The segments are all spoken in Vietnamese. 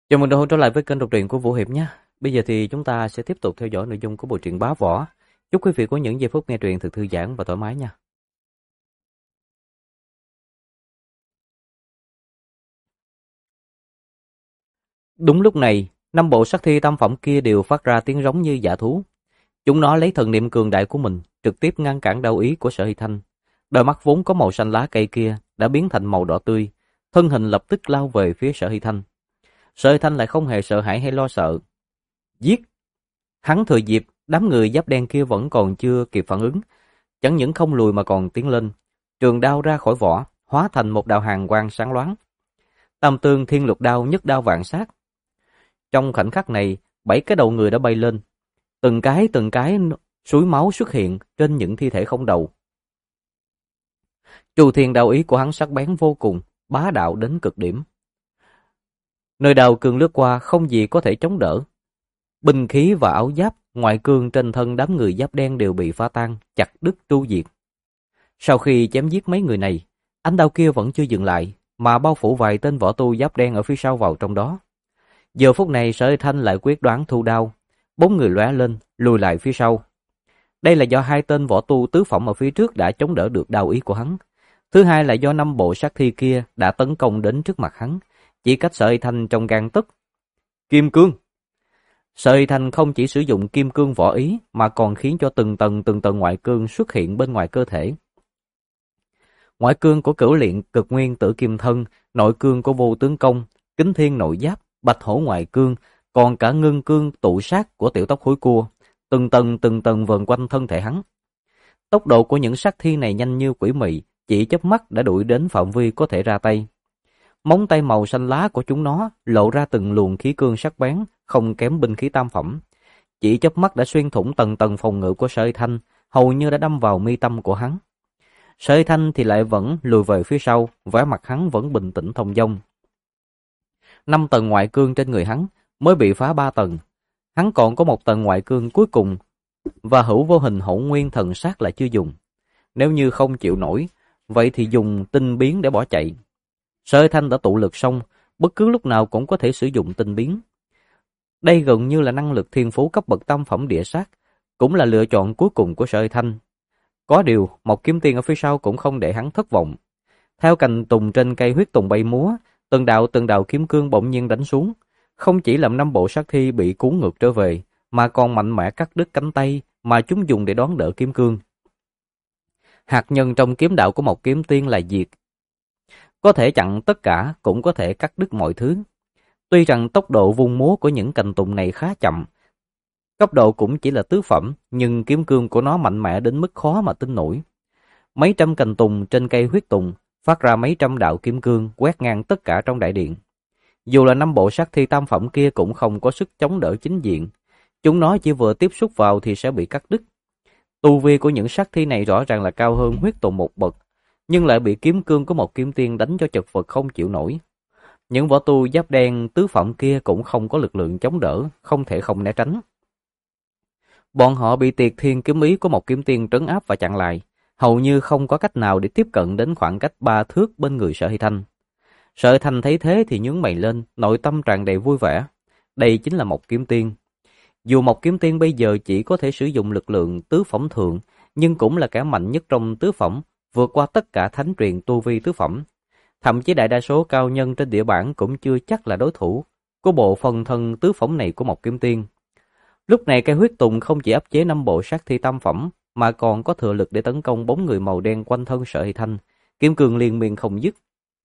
Chào mừng đồng trở lại với kênh đọc truyện của Vũ Hiệp nhé. Bây giờ thì chúng ta sẽ tiếp tục theo dõi nội dung của bộ truyện Bá Võ. Chúc quý vị có những giây phút nghe truyện thật thư giãn và thoải mái nha. Đúng lúc này, năm bộ sát thi tam phẩm kia đều phát ra tiếng rống như dã thú. Chúng nó lấy thần niệm cường đại của mình trực tiếp ngăn cản đao ý của Sở Hy Thanh. Đôi mắt vốn có màu xanh lá cây kia đã biến thành màu đỏ tươi, thân hình lập tức lao về phía Sở Hy Thanh. Sở Hy Thanh lại không hề sợ hãi hay lo sợ. Giết! Hắn thừa dịp đám người giáp đen kia vẫn còn chưa kịp phản ứng, chẳng những không lùi mà còn tiến lên, trường đao ra khỏi vỏ, hóa thành một đạo hàn quang sáng loáng. Tam tương thiên lục đao, nhất đao vạn sát. Trong khoảnh khắc này, 7 cái đầu người đã bay lên, từng cái suối máu xuất hiện trên những thi thể không đầu. Chu thiên đao ý của hắn sắc bén vô cùng, bá đạo đến cực điểm. Nơi đao cương lướt qua không gì có thể chống đỡ. Binh khí và áo giáp, ngoại cương trên thân đám người giáp đen đều bị phá tan, chặt đứt tru diệt. Sau khi chém giết mấy người này, ánh đao kia vẫn chưa dừng lại, mà bao phủ vài tên võ tu giáp đen ở phía sau vào trong đó. Giờ phút này Sở Hy Thanh lại quyết đoán thu đao, 4 người lóe lên, lùi lại phía sau. Đây là do 2 tên võ tu tứ phẩm ở phía trước đã chống đỡ được đao ý của hắn. Thứ hai là do 5 bộ sát thi kia đã tấn công đến trước mặt hắn, chỉ cách Sở Hy Thanh trong gang tấc. Kim cương! Sở Hy Thanh không chỉ sử dụng kim cương võ ý mà còn khiến cho từng tầng ngoại cương xuất hiện bên ngoài cơ thể. Ngoại cương của Cửu Luyện Cực Nguyên Tử Kim Thân, nội cương của Vô Tướng Công, Kính Thiên Nội Giáp, Bạch Hổ ngoại cương, còn cả ngân cương tụ sát của Tiểu Tóc Hối Cua, từng tầng vần quanh thân thể hắn. Tốc độ của những sát thi này nhanh như quỷ mị, chỉ chớp mắt đã đuổi đến phạm vi có thể ra tay. Móng tay màu xanh lá của chúng nó lộ ra từng luồng khí cương sắc bén, không kém binh khí tam phẩm. Chỉ chớp mắt đã xuyên thủng tầng phòng ngự của Sở Hy Thanh, hầu như đã đâm vào mi tâm của hắn. Sở Hy Thanh thì lại vẫn lùi về phía sau, vẻ mặt hắn vẫn bình tĩnh thông dong. 5 tầng ngoại cương trên người hắn mới bị phá 3 tầng. Hắn còn có 1 tầng ngoại cương cuối cùng, và hữu vô hình hỗn nguyên thần sát lại chưa dùng. Nếu như không chịu nổi, vậy thì dùng tinh biến để bỏ chạy. Sở Hy Thanh đã tụ lực xong, bất cứ lúc nào cũng có thể sử dụng tinh biến. Đây gần như là năng lực thiên phú cấp bậc tam phẩm địa sát, cũng là lựa chọn cuối cùng của Sở Hy Thanh. Có điều, một kiếm tiên ở phía sau cũng không để hắn thất vọng. Theo cành tùng trên cây huyết tùng bay múa, từng đạo kiếm cương bỗng nhiên đánh xuống, không chỉ làm 5 bộ sát thi bị cuốn ngược trở về, mà còn mạnh mẽ cắt đứt cánh tay mà chúng dùng để đón đỡ kiếm cương. Hạt nhân trong kiếm đạo của một kiếm tiên là diệt. Có thể chặn tất cả, cũng có thể cắt đứt mọi thứ. Tuy rằng tốc độ vung múa của những cành tùng này khá chậm, cấp độ cũng chỉ là tứ phẩm, nhưng kiếm cương của nó mạnh mẽ đến mức khó mà tin nổi. Mấy trăm cành tùng trên cây huyết tùng phát ra mấy trăm đạo kiếm cương quét ngang tất cả trong đại điện. Dù là 5 bộ sát thi tam phẩm kia cũng không có sức chống đỡ chính diện. Chúng nó chỉ vừa tiếp xúc vào thì sẽ bị cắt đứt. Tu vi của những sát thi này rõ ràng là cao hơn huyết tùng một bậc, nhưng lại bị kiếm cương của một kiếm tiên đánh cho chật vật không chịu nổi. Những võ tu giáp đen tứ phẩm kia cũng không có lực lượng chống đỡ, không thể không né tránh. Bọn họ bị Tiệt Thiên kiếm ý của một kiếm tiên trấn áp và chặn lại, hầu như không có cách nào để tiếp cận đến khoảng cách 3 thước bên người Sở Hy Thanh. Sở Hy Thanh thấy thế thì nhướng mày lên, nội tâm tràn đầy vui vẻ. Đây chính là một kiếm tiên. Dù một kiếm tiên bây giờ chỉ có thể sử dụng lực lượng tứ phẩm thượng, nhưng cũng là kẻ mạnh nhất trong tứ phẩm, vượt qua tất cả thánh truyền tu vi tứ phẩm. Thậm chí đại đa số cao nhân trên địa bản cũng chưa chắc là đối thủ của bộ phần thân tứ phẩm này của một kiếm tiên. Lúc này cây huyết tùng không chỉ áp chế 5 bộ sát thi tam phẩm, mà còn có thừa lực để tấn công 4 người màu đen quanh thân Sở Hy Thanh, kiếm cương liên miên không dứt.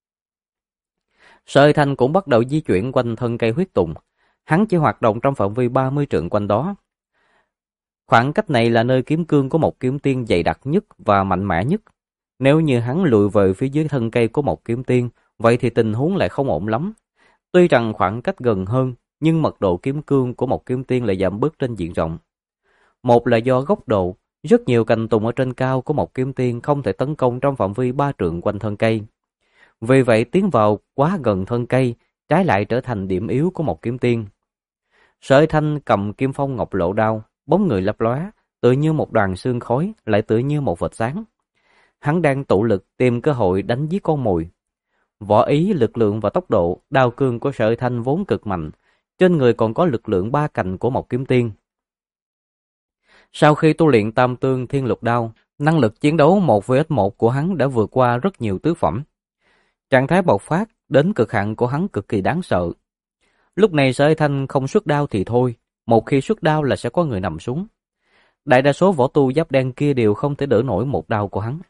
Sở Hy Thanh cũng bắt đầu di chuyển quanh thân cây huyết tùng, hắn chỉ hoạt động trong phạm vi 30 trượng quanh đó. Khoảng cách này là nơi kiếm cương của một kiếm tiên dày đặc nhất và mạnh mẽ nhất. Nếu như hắn lùi về phía dưới thân cây của một kiếm tiên, vậy thì tình huống lại không ổn lắm. Tuy rằng khoảng cách gần hơn, nhưng mật độ kiếm cương của một kiếm tiên lại giảm bớt trên diện rộng. Một là do góc độ, rất nhiều cành tùng ở trên cao của một kiếm tiên không thể tấn công trong phạm vi 3 trượng quanh thân cây. Vì vậy tiến vào quá gần thân cây, trái lại trở thành điểm yếu của một kiếm tiên. Sở Hy Thanh cầm kim phong ngọc lộ đao, bóng người lấp lóe, tựa như một đoàn sương khói, lại tựa như một vệt sáng. Hắn đang tụ lực tìm cơ hội đánh giết con mồi. Võ ý, lực lượng và tốc độ, đao cương của Sở Thanh vốn cực mạnh, trên người còn có lực lượng ba cành của một kiếm tiên. Sau khi tu luyện Tam Tương Thiên Lục Đao, năng lực chiến đấu 1 vs 1 của hắn đã vượt qua rất nhiều tứ phẩm. Trạng thái bộc phát đến cực hạn của hắn cực kỳ đáng sợ. Lúc này Sở Thanh không xuất đao thì thôi, một khi xuất đao là sẽ có người nằm xuống. Đại đa số võ tu giáp đen kia đều không thể đỡ nổi một đao của hắn.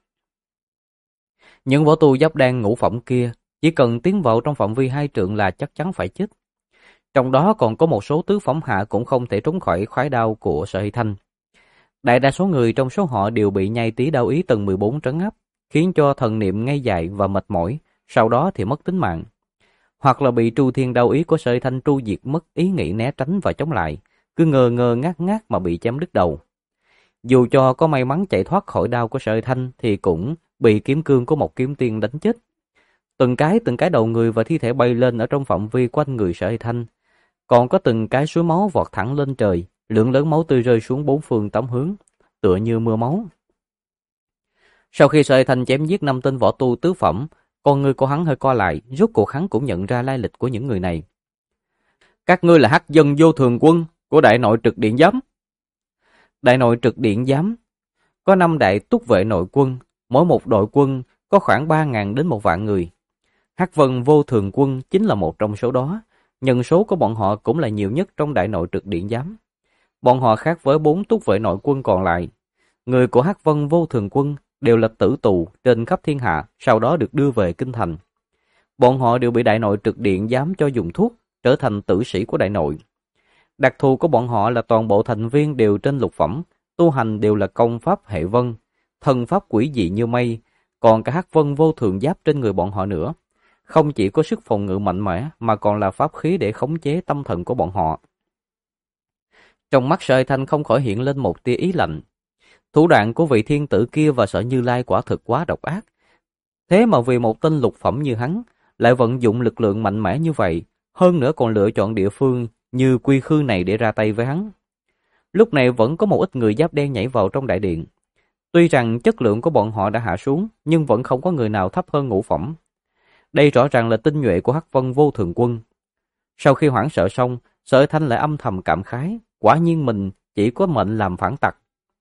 Những võ tu giáp đen ngũ phẩm kia chỉ cần tiến vào trong phạm vi 2 trượng là chắc chắn phải chết. Trong đó còn có một số tứ phẩm hạ cũng không thể trốn khỏi khoái đao của Sở Thanh. Đại đa số người trong số họ đều bị nhai tí đao ý tầng 14 trấn áp, khiến cho thần niệm ngây dại và mệt mỏi, sau đó thì mất tính mạng. Hoặc là bị tru thiên đao ý của Sở Thanh tru diệt mất ý nghĩ né tránh và chống lại, cứ ngơ ngơ ngác ngác mà bị chém đứt đầu. Dù cho có may mắn chạy thoát khỏi đao của Sở Thanh thì cũng bị kiếm cương của một kiếm tiên đánh chết. Từng cái đầu người và thi thể bay lên ở trong phạm vi quanh người Sở Thanh. Còn có từng cái suối máu vọt thẳng lên trời, lượng lớn máu tươi rơi xuống bốn phương tám hướng, tựa như mưa máu. Sau khi Sở Thanh chém giết 5 tên võ tu tứ phẩm, con người của hắn hơi co lại, rốt cuộc hắn cũng nhận ra lai lịch của những người này. Các ngươi là hắc dân vô thường quân của Đại Nội Trực Điện Giám. Đại Nội Trực Điện Giám có 5 đại túc vệ nội quân, mỗi một đội quân có khoảng 3.000 đến 1 vạn người. Hắc Vân Vô Thường Quân chính là một trong số đó, nhân số của bọn họ cũng là nhiều nhất trong Đại Nội Trực Điện Giám. Bọn họ khác với 4 túc vệ nội quân còn lại. Người của Hắc Vân Vô Thường Quân đều là tử tù trên khắp thiên hạ, sau đó được đưa về kinh thành. Bọn họ đều bị Đại Nội Trực Điện Giám cho dùng thuốc, trở thành tử sĩ của Đại Nội. Đặc thù của bọn họ là toàn bộ thành viên đều trên lục phẩm, tu hành đều là công pháp hệ vân, thần pháp quỷ dị như mây, còn cả Hắc Vân Vô Thường Giáp trên người bọn họ nữa. Không chỉ có sức phòng ngự mạnh mẽ mà còn là pháp khí để khống chế tâm thần của bọn họ. Trong mắt Sở Thanh không khỏi hiện lên một tia ý lạnh. Thủ đoạn của vị thiên tử kia và Sở Như Lai quả thực quá độc ác. Thế mà vì một tên lục phẩm như hắn, lại vận dụng lực lượng mạnh mẽ như vậy, hơn nữa còn lựa chọn địa phương như Quy Khư này để ra tay với hắn. Lúc này vẫn có một ít người giáp đen nhảy vào trong đại điện. Tuy rằng chất lượng của bọn họ đã hạ xuống, nhưng vẫn không có người nào thấp hơn ngũ phẩm. Đây rõ ràng là tinh nhuệ của Hắc Vân Vô Thường Quân. Sau khi hoảng sợ xong, Sở Thanh lại âm thầm cảm khái, quả nhiên mình chỉ có mệnh làm phản tặc.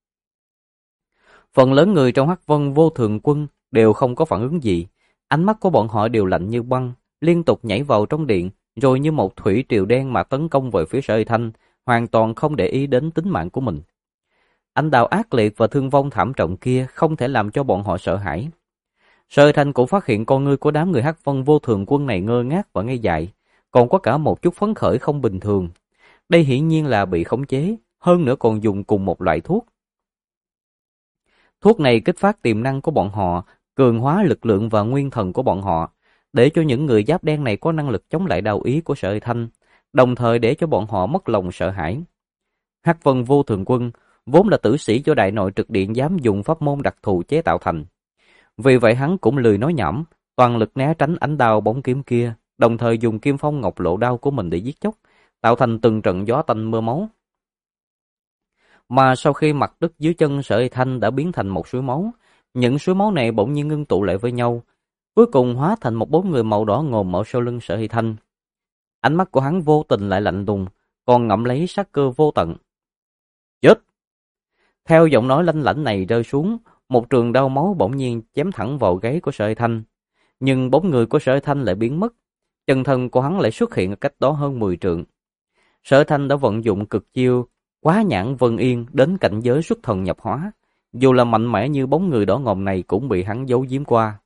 Phần lớn người trong Hắc Vân Vô Thường Quân đều không có phản ứng gì, ánh mắt của bọn họ đều lạnh như băng, liên tục nhảy vào trong điện, rồi như một thủy triều đen mà tấn công về phía Sở Thanh, hoàn toàn không để ý đến tính mạng của mình. Ánh đao ác liệt và thương vong thảm trọng kia không thể làm cho bọn họ sợ hãi. Sở Thanh cũng phát hiện con ngươi của đám người Hắc Vân Vô Thường Quân này ngơ ngác và ngây dại, còn có cả một chút phấn khởi không bình thường. Đây hiển nhiên là bị khống chế, hơn nữa còn dùng cùng một loại thuốc. Thuốc này kích phát tiềm năng của bọn họ, cường hóa lực lượng và nguyên thần của bọn họ, để cho những người giáp đen này có năng lực chống lại đao ý của Sở Thanh, đồng thời để cho bọn họ mất lòng sợ hãi. Hắc Vân Vô Thường Quân vốn là tử sĩ do Đại Nội Trực Điện Giám dùng pháp môn đặc thù chế tạo thành. Vì vậy hắn cũng lười nói nhảm, toàn lực né tránh ánh đao bóng kiếm kia, đồng thời dùng kim phong ngọc lộ đao của mình để giết chóc, tạo thành từng trận gió tanh mưa máu. Mà sau khi mặt đất dưới chân Sở Thanh đã biến thành một suối máu, những suối máu này bỗng nhiên ngưng tụ lại với nhau, cuối cùng hóa thành một bóng người màu đỏ ngòm ở sau lưng Sở Thanh. Ánh mắt của hắn vô tình lại lạnh lùng, còn ngậm lấy sát cơ vô tận. Chết! Theo giọng nói lanh lảnh này rơi xuống, một trường đao máu bỗng nhiên chém thẳng vào gáy của Sở Thanh. Nhưng bóng người của Sở Thanh lại biến mất, chân thân của hắn lại xuất hiện ở cách đó hơn 10 trượng. Sở Thanh đã vận dụng cực chiêu Quá Nhãn Vân Yên đến cảnh giới xuất thần nhập hóa, dù là mạnh mẽ như bóng người đỏ ngòm này cũng bị hắn giấu giếm qua.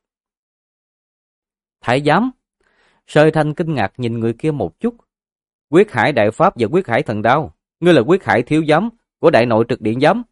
Thái giám! Sở Thanh kinh ngạc nhìn người kia một chút. Quyết Hải Đại Pháp và Quyết Hải Thần Đao, ngươi là Quyết Hải Thiếu Giám của Đại Nội Trực Điện Giám.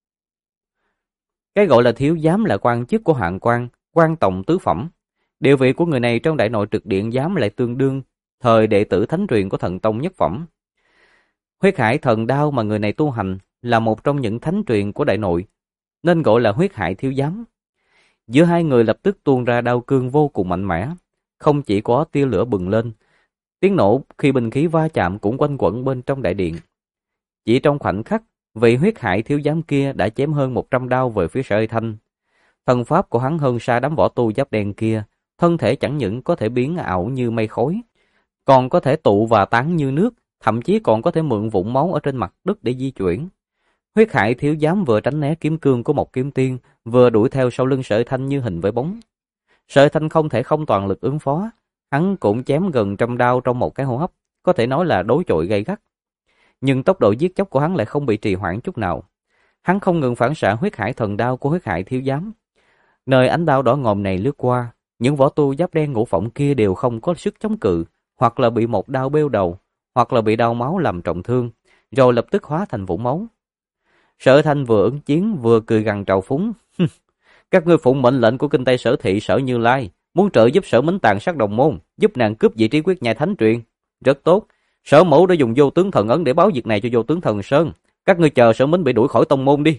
Cái gọi là thiếu giám là quan chức của Hoạn Quan, quan tòng tứ phẩm. Địa vị của người này trong Đại Nội Trực Điện Giám lại tương đương thời đệ tử thánh truyền của Thần Tông nhất phẩm. Huyết Hải Thần Đao mà người này tu hành là một trong những thánh truyền của Đại Nội, nên gọi là Huyết Hải Thiếu Giám. Giữa hai người lập tức tuôn ra đao cương vô cùng mạnh mẽ, không chỉ có tia lửa bừng lên, tiếng nổ khi binh khí va chạm cũng quanh quẩn bên trong đại điện. Chỉ trong khoảnh khắc, vị Huyết Hải Thiếu Giám kia đã chém hơn 100 đao về phía Sở Thanh. Thần pháp của hắn hơn xa đám võ tu giáp đen kia, thân thể chẳng những có thể biến ảo như mây khói, còn có thể tụ và tán như nước, thậm chí còn có thể mượn vũng máu ở trên mặt đất để di chuyển. Huyết Hải Thiếu Giám vừa tránh né kiếm cương của một kiếm tiên, vừa đuổi theo sau lưng Sở Thanh như hình với bóng. Sở Thanh không thể không toàn lực ứng phó, hắn cũng chém gần 100 đao trong một cái hô hấp, có thể nói là đối chọi gay gắt. Nhưng tốc độ giết chóc của hắn lại không bị trì hoãn chút nào. Hắn không ngừng phản xạ huyết hải thần đao của Huyết Hải Thiếu Giám. Nơi ánh đao đỏ ngòm này lướt qua, những võ tu giáp đen ngũ phỏng kia đều không có sức chống cự, hoặc là bị một đao bêu đầu, hoặc là bị đao máu làm trọng thương, rồi lập tức hóa thành vũng máu. Sở Thanh vừa ứng chiến vừa cười gằn trào phúng. Các ngươi phụng mệnh lệnh của kinh Tây Sở Thị Sở Như Lai, muốn trợ giúp Sở Mính tàn sát đồng môn, giúp nàng cướp vị trí quyết nhai thánh truyền. Rất tốt, Sở Mẫu đã dùng vô tướng thần ấn để báo việc này cho vô tướng thần Sơn. Các ngươi chờ Sở Mính bị đuổi khỏi tông môn đi.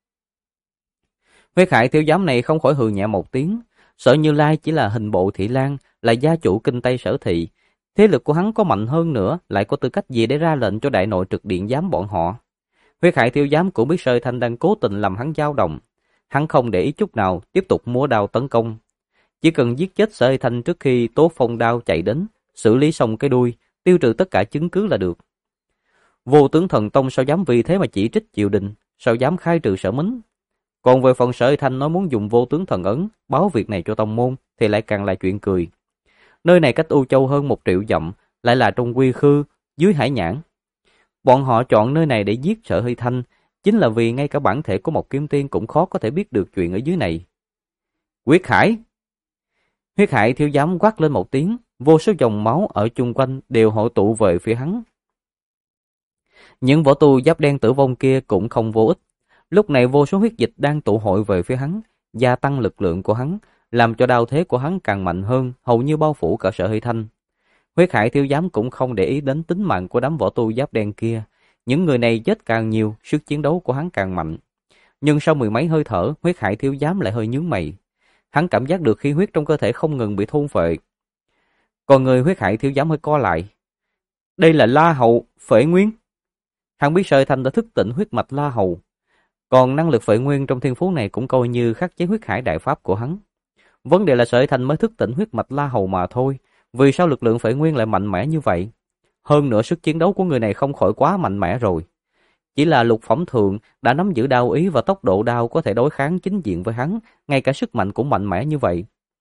Huyết Hải Thiếu Giám này không khỏi hừ nhẹ một tiếng. Sở Như Lai chỉ là hình bộ thị lang, là gia chủ kinh Tây Sở Thị. Thế lực của hắn có mạnh hơn nữa, lại có tư cách gì để ra lệnh cho đại nội trực điện giám bọn họ. Huyết Hải Thiếu Giám cũng biết Sở Thanh đang cố tình làm hắn dao động. Hắn không để ý chút nào, tiếp tục múa đao tấn công. Chỉ cần giết chết Sở Thanh trước khi Tố Phong đao chạy đến, xử lý xong cái đuôi, tiêu trừ tất cả chứng cứ là được. Vô tướng thần tông sao dám vì thế mà chỉ trích triều đình, sao dám khai trừ Sở Mính. Còn về phần Sở Thanh nói muốn dùng vô tướng thần ấn báo việc này cho tông môn thì lại càng là chuyện cười. Nơi này cách U Châu hơn 1 triệu dặm, lại là trong Quy Khư, dưới Hải Nhãn. Bọn họ chọn nơi này để giết Sở Hy Thanh, chính là vì ngay cả bản thể của một kiếm tiên cũng khó có thể biết được chuyện ở dưới này. Huyết Hải! Huyết Hải Thiếu Giám quát lên một tiếng, vô số dòng máu ở chung quanh đều hội tụ về phía hắn. Những võ tu giáp đen tử vong kia cũng không vô ích. Lúc này vô số huyết dịch đang tụ hội về phía hắn, gia tăng lực lượng của hắn, làm cho đao thế của hắn càng mạnh hơn, hầu như bao phủ cả Sở Hy Thanh. Huyết Hải Thiếu Giám cũng không để ý đến tính mạng của đám võ tu giáp đen kia. Những người này chết càng nhiều, sức chiến đấu của hắn càng mạnh. Nhưng sau 10 mấy hơi thở, Huyết Hải Thiếu Giám lại hơi nhướng mày. Hắn cảm giác được khí huyết trong cơ thể không ngừng bị thôn phệ. Còn người Huyết Hải Thiếu Giám hơi co lại. Đây là La Hầu, Phệ Nguyên. Hắn biết Sở Thanh đã thức tỉnh huyết mạch La Hầu. Còn năng lực Phệ Nguyên trong thiên phú này cũng coi như khắc chế huyết hải đại pháp của hắn. Vấn đề là Sở Thanh mới thức tỉnh huyết mạch La Hầu mà thôi. Vì sao lực lượng Phệ Nguyên lại mạnh mẽ như vậy? Hơn nữa sức chiến đấu của người này không khỏi quá mạnh mẽ rồi. Chỉ là lục phẩm thường đã nắm giữ đao ý và tốc độ đao có thể đối kháng chính diện với hắn, ngay cả sức mạnh cũng mạnh mẽ như vậy.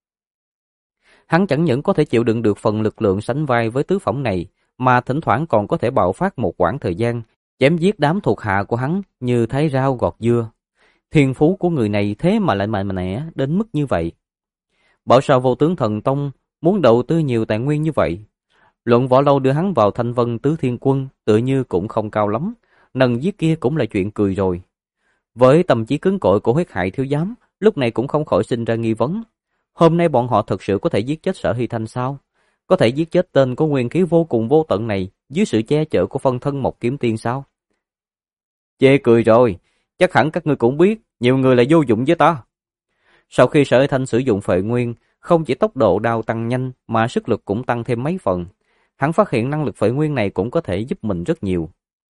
Hắn chẳng những có thể chịu đựng được phần lực lượng sánh vai với tứ phẩm này, mà thỉnh thoảng còn có thể bạo phát một quãng thời gian, chém giết đám thuộc hạ của hắn như thái rau gọt dưa. Thiên phú của người này thế mà lại mạnh mẽ đến mức như vậy. Bảo sao Vô Tướng Thần Tông muốn đầu tư nhiều tài nguyên như vậy? Luận võ lâu đưa hắn vào Thanh Vân Tứ Thiên Quân tự như cũng không cao lắm, nần giết kia cũng là chuyện cười rồi. Với tâm trí cứng cỏi của Huyết Hải Thiếu Giám, lúc này cũng không khỏi sinh ra nghi vấn. Hôm nay bọn họ thực sự có thể giết chết Sở Hy Thanh sao? Có thể giết chết tên có nguyên khí vô cùng vô tận này dưới sự che chở của phân thân một kiếm tiên sao? Chê cười rồi, chắc hẳn các ngươi cũng biết, nhiều người là vô dụng với ta. Sau khi Sở Hy Thanh sử dụng Phệ Nguyên, không chỉ tốc độ đao tăng nhanh mà sức lực cũng tăng thêm mấy phần. Hắn phát hiện năng lực Phệ Nguyên này cũng có thể giúp mình rất nhiều.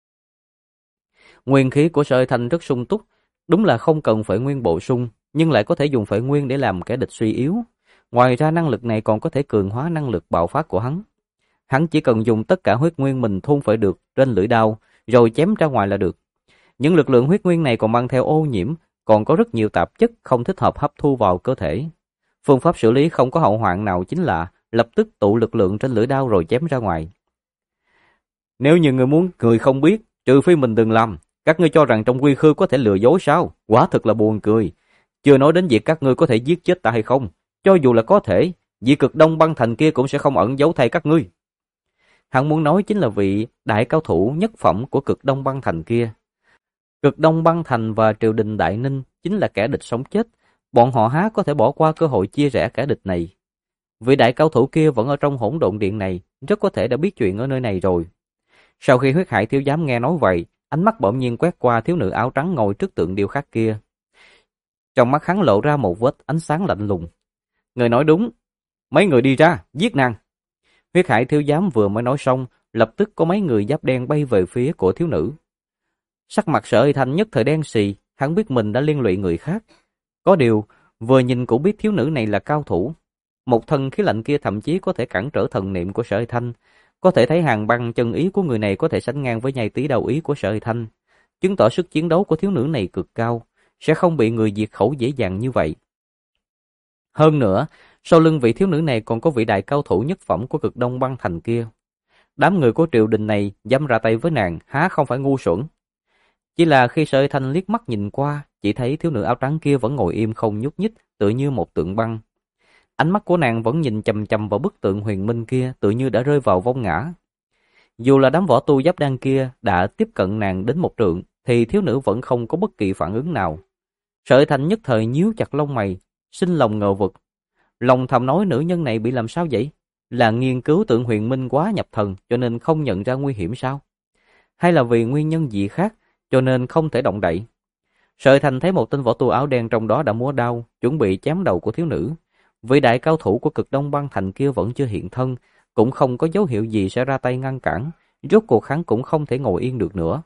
Nguyên khí của Sở Hy Thanh rất sung túc, đúng là không cần Phệ Nguyên bổ sung, nhưng lại có thể dùng Phệ Nguyên để làm kẻ địch suy yếu. Ngoài ra năng lực này còn có thể cường hóa năng lực bạo phát của hắn. Hắn chỉ cần dùng tất cả huyết nguyên mình thôn phệ được trên lưỡi đao, rồi chém ra ngoài là được. Những lực lượng huyết nguyên này còn mang theo ô nhiễm, còn có rất nhiều tạp chất không thích hợp hấp thu vào cơ thể. Phương pháp xử lý không có hậu hoạn nào chính là lập tức tụ lực lượng trên lưỡi đao rồi chém ra ngoài. Nếu như người muốn người không biết, trừ phi mình đừng làm, các ngươi cho rằng trong Quy Khư có thể lừa dối sao? Quả thực là buồn cười. Chưa nói đến việc các ngươi có thể giết chết ta hay không, cho dù là có thể, vị Cực Đông Băng Thành kia cũng sẽ không ẩn giấu thay các ngươi. Hắn muốn nói chính là vị đại cao thủ nhất phẩm của Cực Đông Băng Thành kia. Cực Đông Băng Thành và triều đình Đại Ninh chính là kẻ địch sống chết, bọn họ há có thể bỏ qua cơ hội chia rẽ kẻ địch này. Vị đại cao thủ kia vẫn ở trong Hỗn Độn Điện này, rất có thể đã biết chuyện ở nơi này rồi. Sau khi Huyết Hải Thiếu Giám nghe nói vậy, ánh mắt bỗng nhiên quét qua thiếu nữ áo trắng ngồi trước tượng điêu khắc kia. Trong mắt hắn lộ ra một vết ánh sáng lạnh lùng. Người nói đúng, mấy người đi ra, giết nàng. Huyết Hải Thiếu Giám vừa mới nói xong, lập tức có mấy người giáp đen bay về phía của thiếu nữ. Sắc mặt Sở Hy Thanh nhất thời đen xì, hắn biết mình đã liên lụy người khác. Có điều, vừa nhìn cũng biết thiếu nữ này là cao thủ. Một thân khí lạnh kia thậm chí có thể cản trở thần niệm của Sở Hy Thanh. Có thể thấy hàng băng chân ý của người này có thể sánh ngang với nhai tí đầu ý của Sở Hy Thanh, chứng tỏ sức chiến đấu của thiếu nữ này cực cao, sẽ không bị người diệt khẩu dễ dàng như vậy. Hơn nữa, sau lưng vị thiếu nữ này còn có vị đại cao thủ nhất phẩm của Cực Đông băng thành kia. Đám người của triều đình này dám ra tay với nàng há không phải ngu xuẩn. Chỉ là khi Sở Hy Thanh liếc mắt nhìn qua, chỉ thấy thiếu nữ áo trắng kia vẫn ngồi im không nhúc nhích, tựa như một tượng băng. Ánh mắt của nàng vẫn nhìn chằm chằm vào bức tượng huyền minh kia, tựa như đã rơi vào vong ngã. Dù là đám võ tu giáp đan kia đã tiếp cận nàng đến một trượng, thì thiếu nữ vẫn không có bất kỳ phản ứng nào. Sở Hy Thanh nhất thời nhíu chặt lông mày, sinh lòng ngờ vực. Lòng thầm nói nữ nhân này bị làm sao vậy? Là nghiên cứu tượng huyền minh quá nhập thần cho nên không nhận ra nguy hiểm sao? Hay là vì nguyên nhân gì khác cho nên không thể động đậy? Sở Hy Thanh thấy một tên võ tu áo đen trong đó đã múa đao, chuẩn bị chém đầu của thiếu nữ. Vị đại cao thủ của Cực Đông băng thành kia vẫn chưa hiện thân, cũng không có dấu hiệu gì sẽ ra tay ngăn cản, rốt cuộc hắn cũng không thể ngồi yên được nữa.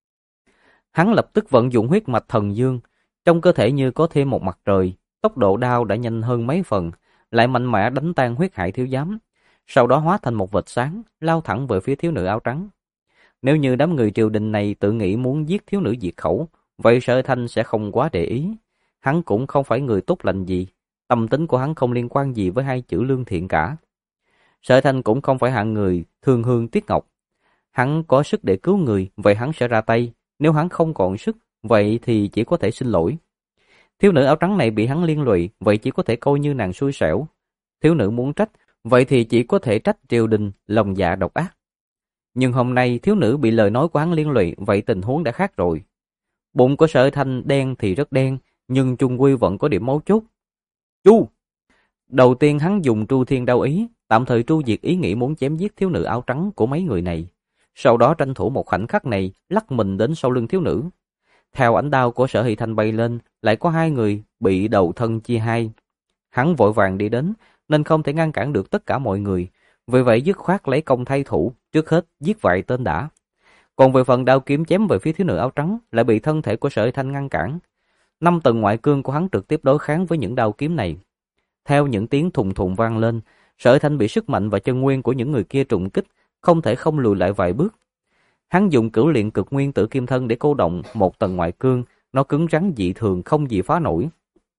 Hắn lập tức vận dụng huyết mạch thần dương, trong cơ thể như có thêm một mặt trời, tốc độ đao đã nhanh hơn mấy phần, lại mạnh mẽ đánh tan huyết hải thiếu giám, sau đó hóa thành một vệt sáng, lao thẳng về phía thiếu nữ áo trắng. Nếu như đám người triều đình này tự nghĩ muốn giết thiếu nữ diệt khẩu, vậy Sở Hy Thanh sẽ không quá để ý. Hắn cũng không phải người tốt lành gì, tâm tính của hắn không liên quan gì với hai chữ lương thiện cả. Sở Hy Thanh cũng không phải hạng người thương hương tiếc ngọc. Hắn có sức để cứu người, vậy hắn sẽ ra tay. Nếu hắn không còn sức, vậy thì chỉ có thể xin lỗi. Thiếu nữ áo trắng này bị hắn liên lụy, vậy chỉ có thể coi như nàng xui xẻo. Thiếu nữ muốn trách, vậy thì chỉ có thể trách triều đình lòng dạ độc ác. Nhưng hôm nay thiếu nữ bị lời nói của hắn liên lụy, vậy tình huống đã khác rồi. Bụng của Sở Hy Thanh đen thì rất đen, nhưng chung quy vẫn có điểm mấu chốt. Chu! Đầu tiên hắn dùng Tru Thiên Đao ý, tạm thời tru diệt ý nghĩ muốn chém giết thiếu nữ áo trắng của mấy người này. Sau đó tranh thủ một khoảnh khắc này, lắc mình đến sau lưng thiếu nữ. Theo ánh đao của Sở Hy Thanh bay lên, lại có hai người bị đầu thân chia hai. Hắn vội vàng đi đến, nên không thể ngăn cản được tất cả mọi người. Vì vậy dứt khoát lấy công thay thủ, trước hết giết vài tên đã. Còn về phần đao kiếm chém về phía thiếu nữ áo trắng, lại bị thân thể của Sở Hy Thanh ngăn cản. 5 tầng ngoại cương của hắn trực tiếp đối kháng với những đao kiếm này. Theo những tiếng thùng thùng vang lên, Sở Hy Thanh bị sức mạnh và chân nguyên của những người kia trùng kích, không thể không lùi lại vài bước. Hắn dùng cửu luyện cực nguyên tử kim thân để cô động 1 tầng ngoại cương, nó cứng rắn dị thường không gì phá nổi.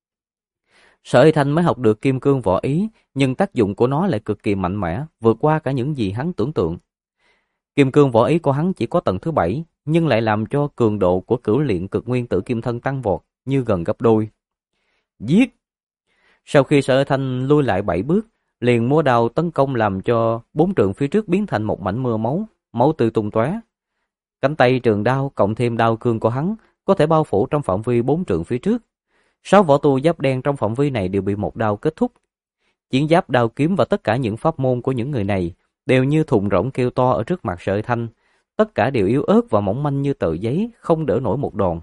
Sở Hy Thanh mới học được kim cương võ ý, nhưng tác dụng của nó lại cực kỳ mạnh mẽ, vượt qua cả những gì hắn tưởng tượng. Kim cương võ ý của hắn chỉ có tầng thứ 7, nhưng lại làm cho cường độ của cửu luyện cực nguyên tử kim thân tăng vọt, như gần gấp đôi. Giết! Sau khi Sở Hy Thanh lui lại 7 bước, liền múa đao tấn công làm cho 4 trượng phía trước biến thành một mảnh mưa máu, máu tươi tung tóe. Cánh tay trường đao cộng thêm đao cương của hắn có thể bao phủ trong phạm vi 4 trượng phía trước. 6 võ tu giáp đen trong phạm vi này đều bị một đao kết thúc. Chiến giáp, đao kiếm và tất cả những pháp môn của những người này đều như thùng rỗng kêu to ở trước mặt Sở Hy Thanh. Tất cả đều yếu ớt và mỏng manh như tờ giấy, không đỡ nổi một đòn.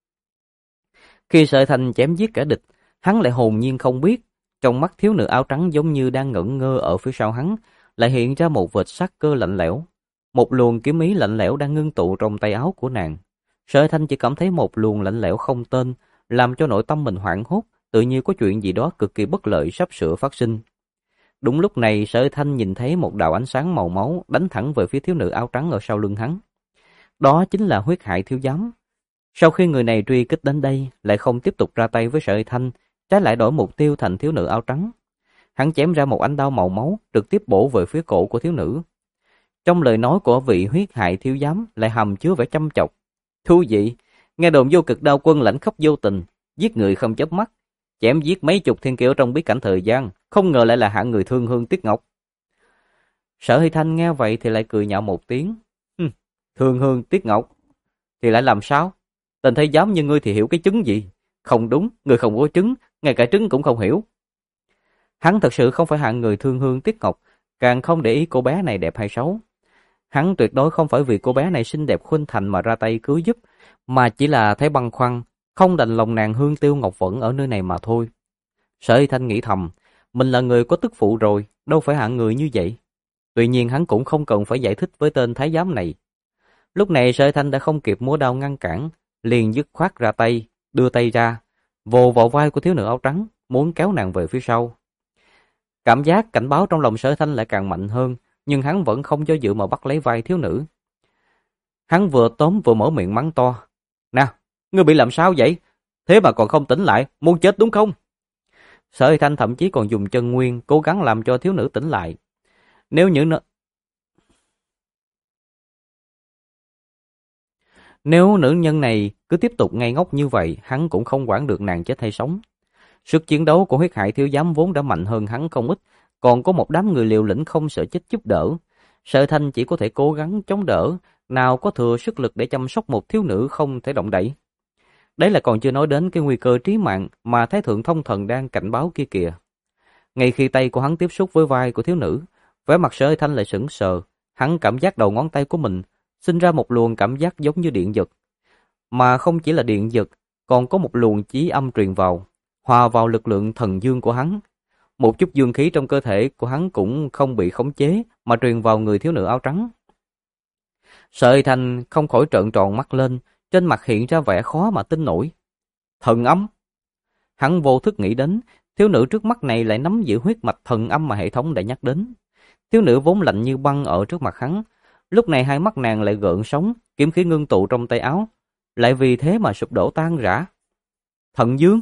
Khi Sở Hy Thanh chém giết kẻ địch, hắn lại hồn nhiên không biết, trong mắt thiếu nữ áo trắng giống như đang ngẩn ngơ ở phía sau hắn, lại hiện ra một vệt sắc cơ lạnh lẽo. Một luồng kiếm ý lạnh lẽo đang ngưng tụ trong tay áo của nàng. Sở Hy Thanh chỉ cảm thấy một luồng lạnh lẽo không tên, làm cho nội tâm mình hoảng hốt, tự như có chuyện gì đó cực kỳ bất lợi sắp sửa phát sinh. Đúng lúc này, Sở Hy Thanh nhìn thấy một đạo ánh sáng màu máu đánh thẳng về phía thiếu nữ áo trắng ở sau lưng hắn. Đó chính là huyết hải thiếu giám. Sau khi người này truy kích đến đây, lại không tiếp tục ra tay với Sở Hy Thanh, trái lại đổi mục tiêu thành thiếu nữ áo trắng. Hắn chém ra một ánh đao màu máu, trực tiếp bổ về phía cổ của thiếu nữ. Trong lời nói của vị huyết hại thiếu giám lại hàm chứa vẻ chăm chọc. Thú vị, nghe đồn Vô Cực Đao Quân lãnh khốc vô tình, giết người không chớp mắt, chém giết mấy chục thiên kiêu trong bí cảnh thời gian, không ngờ lại là hạng người thương hương tiếc ngọc. Sở Hy Thanh nghe vậy thì lại cười nhạo một tiếng. Thương hương tiếc ngọc thì lại làm sao? Tên thái giám như ngươi thì hiểu cái trứng gì? Không đúng, người không có trứng, ngay cả trứng cũng không hiểu. Hắn thật sự không phải hạng người thương hương tiếc ngọc, càng không để ý cô bé này đẹp hay xấu. Hắn tuyệt đối không phải vì cô bé này xinh đẹp khuynh thành mà ra tay cứu giúp, mà chỉ là thấy băn khoăn, không đành lòng nàng hương tiêu ngọc vẫn ở nơi này mà thôi. Sở Hy Thanh nghĩ thầm, mình là người có tức phụ rồi, đâu phải hạng người như vậy. Tuy nhiên hắn cũng không cần phải giải thích với tên thái giám này. Lúc này Sở Hy Thanh đã không kịp múa đao ngăn cản, liền dứt khoát ra tay, đưa tay ra, vồ vào vai của thiếu nữ áo trắng, muốn kéo nàng về phía sau. Cảm giác cảnh báo trong lòng Sở Thanh lại càng mạnh hơn, nhưng hắn vẫn không do dự mà bắt lấy vai thiếu nữ. Hắn vừa tóm vừa mở miệng mắng to. Nào, ngươi bị làm sao vậy? Thế mà còn không tỉnh lại, muốn chết đúng không? Sở Thanh thậm chí còn dùng chân nguyên cố gắng làm cho thiếu nữ tỉnh lại. Nếu những Nếu nữ nhân này cứ tiếp tục ngây ngốc như vậy, hắn cũng không quản được nàng chết hay sống. Sức chiến đấu của huyết hải thiếu giám vốn đã mạnh hơn hắn không ít, còn có một đám người liều lĩnh không sợ chết giúp đỡ. Sở Thanh chỉ có thể cố gắng chống đỡ, nào có thừa sức lực để chăm sóc một thiếu nữ không thể động đậy. Đấy là còn chưa nói đến cái nguy cơ trí mạng mà Thái Thượng Thông Thần đang cảnh báo kia kìa. Ngay khi tay của hắn tiếp xúc với vai của thiếu nữ, vẻ mặt Sở Thanh lại sững sờ, hắn cảm giác đầu ngón tay của mình sinh ra một luồng cảm giác giống như điện giật. Mà không chỉ là điện giật, còn có một luồng chí âm truyền vào, hòa vào lực lượng thần dương của hắn. Một chút dương khí trong cơ thể của hắn cũng không bị khống chế mà truyền vào người thiếu nữ áo trắng. Sở Thanh không khỏi trợn tròn mắt lên, trên mặt hiện ra vẻ khó mà tin nổi. Thần âm! Hắn vô thức nghĩ đến, thiếu nữ trước mắt này lại nắm giữ huyết mạch thần âm mà hệ thống đã nhắc đến. Thiếu nữ vốn lạnh như băng ở trước mặt hắn, lúc này hai mắt nàng lại gợn sóng, kiếm khí ngưng tụ trong tay áo, lại vì thế mà sụp đổ tan rã. Thần dương!